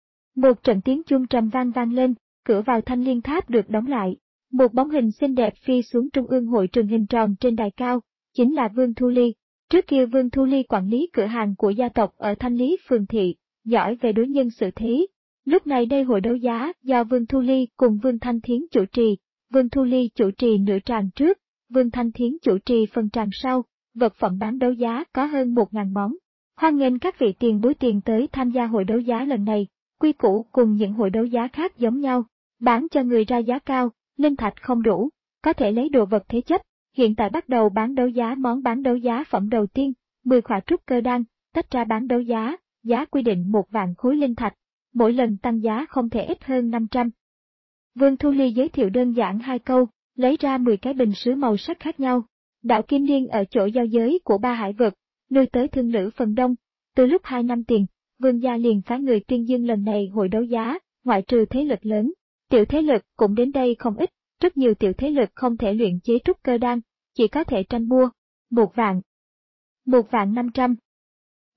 Một trận tiếng chuông trầm vang vang lên, cửa vào Thanh Liên tháp được đóng lại. Một bóng hình xinh đẹp phi xuống trung ương hội trường hình tròn trên đài cao, chính là Vương Thu Ly. Trước kia Vương Thu Ly quản lý cửa hàng của gia tộc ở Thanh Lý phường thị, giỏi về đối nhân xử thế. Lúc này đây hội đấu giá do Vương Thu Ly cùng Vương Thanh Thiến chủ trì, Vương Thu Ly chủ trì nửa tràng trước, Vương Thanh Thiến chủ trì phần tràng sau, vật phẩm bán đấu giá có hơn một ngàn món. Hoan nghênh các vị tiền bối tiền tới tham gia hội đấu giá lần này, quy củ cùng những hội đấu giá khác giống nhau, bán cho người ra giá cao, linh thạch không đủ, có thể lấy đồ vật thế chấp. Hiện tại bắt đầu bán đấu giá món bán đấu giá phẩm đầu tiên, mười khỏa trúc cơ đan, tách ra bán đấu giá, giá quy định một vạn khối linh thạch, mỗi lần tăng giá không thể ít hơn năm trăm. Vương Thu Ly giới thiệu đơn giản hai câu, lấy ra mười cái bình sứ màu sắc khác nhau. Đạo Kim Liên ở chỗ giao giới của ba hải vực, nuôi tới thương lữ phần đông. Từ lúc hai năm tiền, Vương gia liền phái người tuyên dương lần này hội đấu giá, ngoại trừ thế lực lớn, tiểu thế lực cũng đến đây không ít. Rất nhiều tiểu thế lực không thể luyện chế trúc cơ đan, chỉ có thể tranh mua. Một vạn. Một vạn năm trăm.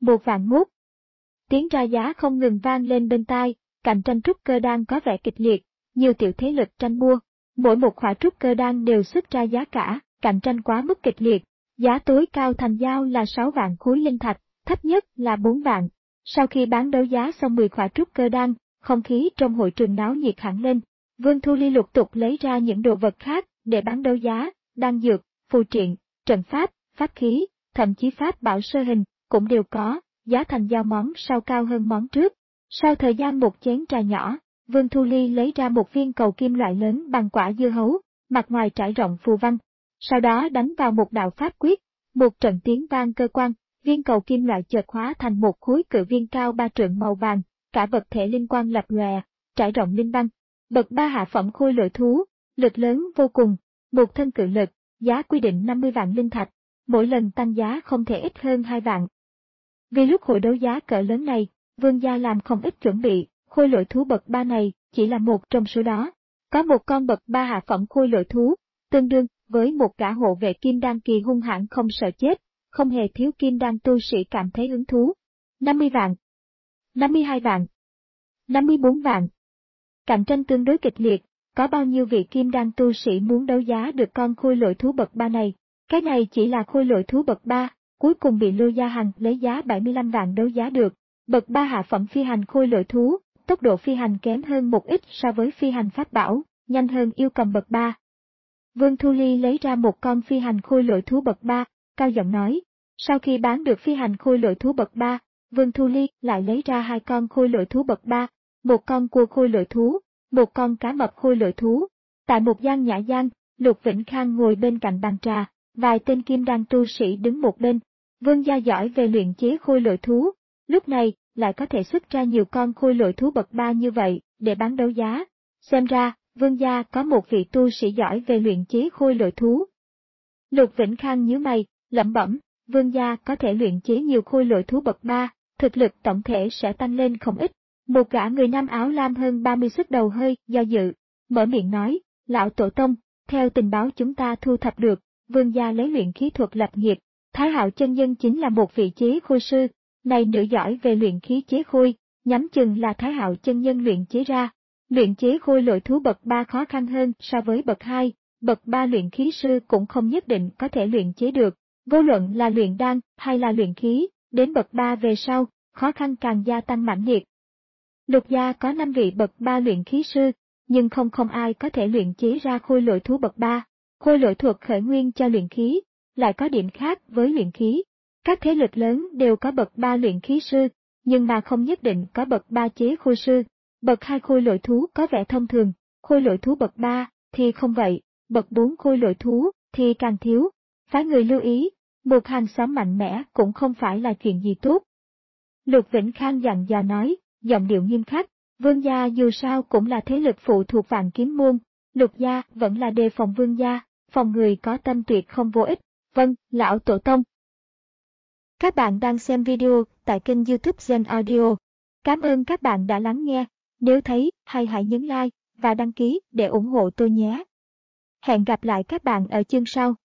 một vạn mốt. Tiếng ra giá không ngừng vang lên bên tai, cạnh tranh trúc cơ đan có vẻ kịch liệt, nhiều tiểu thế lực tranh mua. Mỗi một khỏa trúc cơ đan đều xuất ra giá cả, cạnh tranh quá mức kịch liệt. Giá tối cao thành giao là sáu vạn khối linh thạch, thấp nhất là bốn vạn. Sau khi bán đấu giá xong mười khỏa trúc cơ đan, không khí trong hội trường náo nhiệt hẳn lên. Vương Thu Ly lục tục lấy ra những đồ vật khác để bán đấu giá, đan dược, phù triện, trận pháp, pháp khí, thậm chí pháp bảo sơ hình cũng đều có, giá thành giao món sau cao hơn món trước. Sau thời gian một chén trà nhỏ, Vương Thu Ly lấy ra một viên cầu kim loại lớn bằng quả dưa hấu, mặt ngoài trải rộng phù văn. Sau đó đánh vào một đạo pháp quyết, một trận tiếng vang cơ quan, viên cầu kim loại chợt hóa thành một khối cự viên cao ba trượng màu vàng, cả vật thể linh quang lập lòe, trải rộng linh văn. Bậc ba hạ phẩm khôi lỗi thú, lực lớn vô cùng, một thân cự lực, giá quy định năm mươi vạn linh thạch, mỗi lần tăng giá không thể ít hơn hai vạn. Vì lúc hội đấu giá cỡ lớn này, Vương gia làm không ít chuẩn bị, khôi lỗi thú bậc ba này chỉ là một trong số đó. Có một con bậc ba hạ phẩm khôi lỗi thú, tương đương với một gã hộ vệ kim đan kỳ hung hãn không sợ chết, không hề thiếu kim đan tu sĩ cảm thấy hứng thú. năm mươi vạn, năm mươi hai vạn, năm mươi bốn vạn. Cạnh tranh tương đối kịch liệt, có bao nhiêu vị kim đan tu sĩ muốn đấu giá được con khôi lỗi thú bậc ba này. Cái này chỉ là khôi lỗi thú bậc ba, cuối cùng bị Lô Gia Hằng lấy giá bảy mươi lăm vạn đấu giá được. Bậc ba hạ phẩm phi hành khôi lỗi thú, tốc độ phi hành kém hơn một ít so với phi hành pháp bảo, nhanh hơn yêu cầm bậc ba. Vương Thu Ly lấy ra một con phi hành khôi lỗi thú bậc ba, cao giọng nói. Sau khi bán được phi hành khôi lỗi thú bậc ba, Vương Thu Ly lại lấy ra hai con khôi lỗi thú bậc ba, một con cua khôi lỗi thú, một con cá mập khôi lỗi thú. Tại một gian nhã gian, Lục Vĩnh Khang ngồi bên cạnh bàn trà, vài tên kim đan tu sĩ đứng một bên. Vương gia giỏi về luyện chế khôi lỗi thú, lúc này lại có thể xuất ra nhiều con khôi lỗi thú bậc ba như vậy để bán đấu giá. Xem ra, Vương gia có một vị tu sĩ giỏi về luyện chế khôi lỗi thú. Lục Vĩnh Khang nhíu mày, lẩm bẩm, Vương gia có thể luyện chế nhiều khôi lỗi thú bậc ba, thực lực tổng thể sẽ tăng lên không ít. Một gã người nam áo lam hơn ba mươi xuất đầu hơi do dự, mở miệng nói, lão tổ tông, theo tình báo chúng ta thu thập được, Vương gia lấy luyện khí thuật lập nghiệp, Thái Hạo chân nhân chính là một vị chế khôi sư, này nữ giỏi về luyện khí chế khôi, nhắm chừng là Thái Hạo chân nhân luyện chế ra. Luyện chế khôi lỗi thú bậc ba khó khăn hơn so với bậc hai, bậc ba luyện khí sư cũng không nhất định có thể luyện chế được, vô luận là luyện đan hay là luyện khí, đến bậc ba về sau, khó khăn càng gia tăng mãnh liệt. Lục gia có năm vị bậc ba luyện khí sư, nhưng không không ai có thể luyện chế ra khôi lỗi thú bậc ba. Khôi lỗi thuật khởi nguyên cho luyện khí, lại có điểm khác với luyện khí. Các thế lực lớn đều có bậc ba luyện khí sư, nhưng mà không nhất định có bậc ba chế khôi sư. Bậc hai khôi lỗi thú có vẻ thông thường, khôi lỗi thú bậc ba thì không vậy, bậc bốn khôi lỗi thú thì càng thiếu. Phái người lưu ý, một hàng xóm mạnh mẽ cũng không phải là chuyện gì tốt. Lục Vĩnh Khang dặn dò nói, giọng điệu nghiêm khắc, Vương gia dù sao cũng là thế lực phụ thuộc Vạn Kiếm môn, Lục gia vẫn là đề phòng Vương gia, phòng người có tâm tuyệt không vô ích. Vâng, lão tổ tông. Các bạn đang xem video tại kênh YouTube Gen Audio. Cảm ơn các bạn đã lắng nghe. Nếu thấy hay hãy nhấn like và đăng ký để ủng hộ tôi nhé. Hẹn gặp lại các bạn ở chương sau.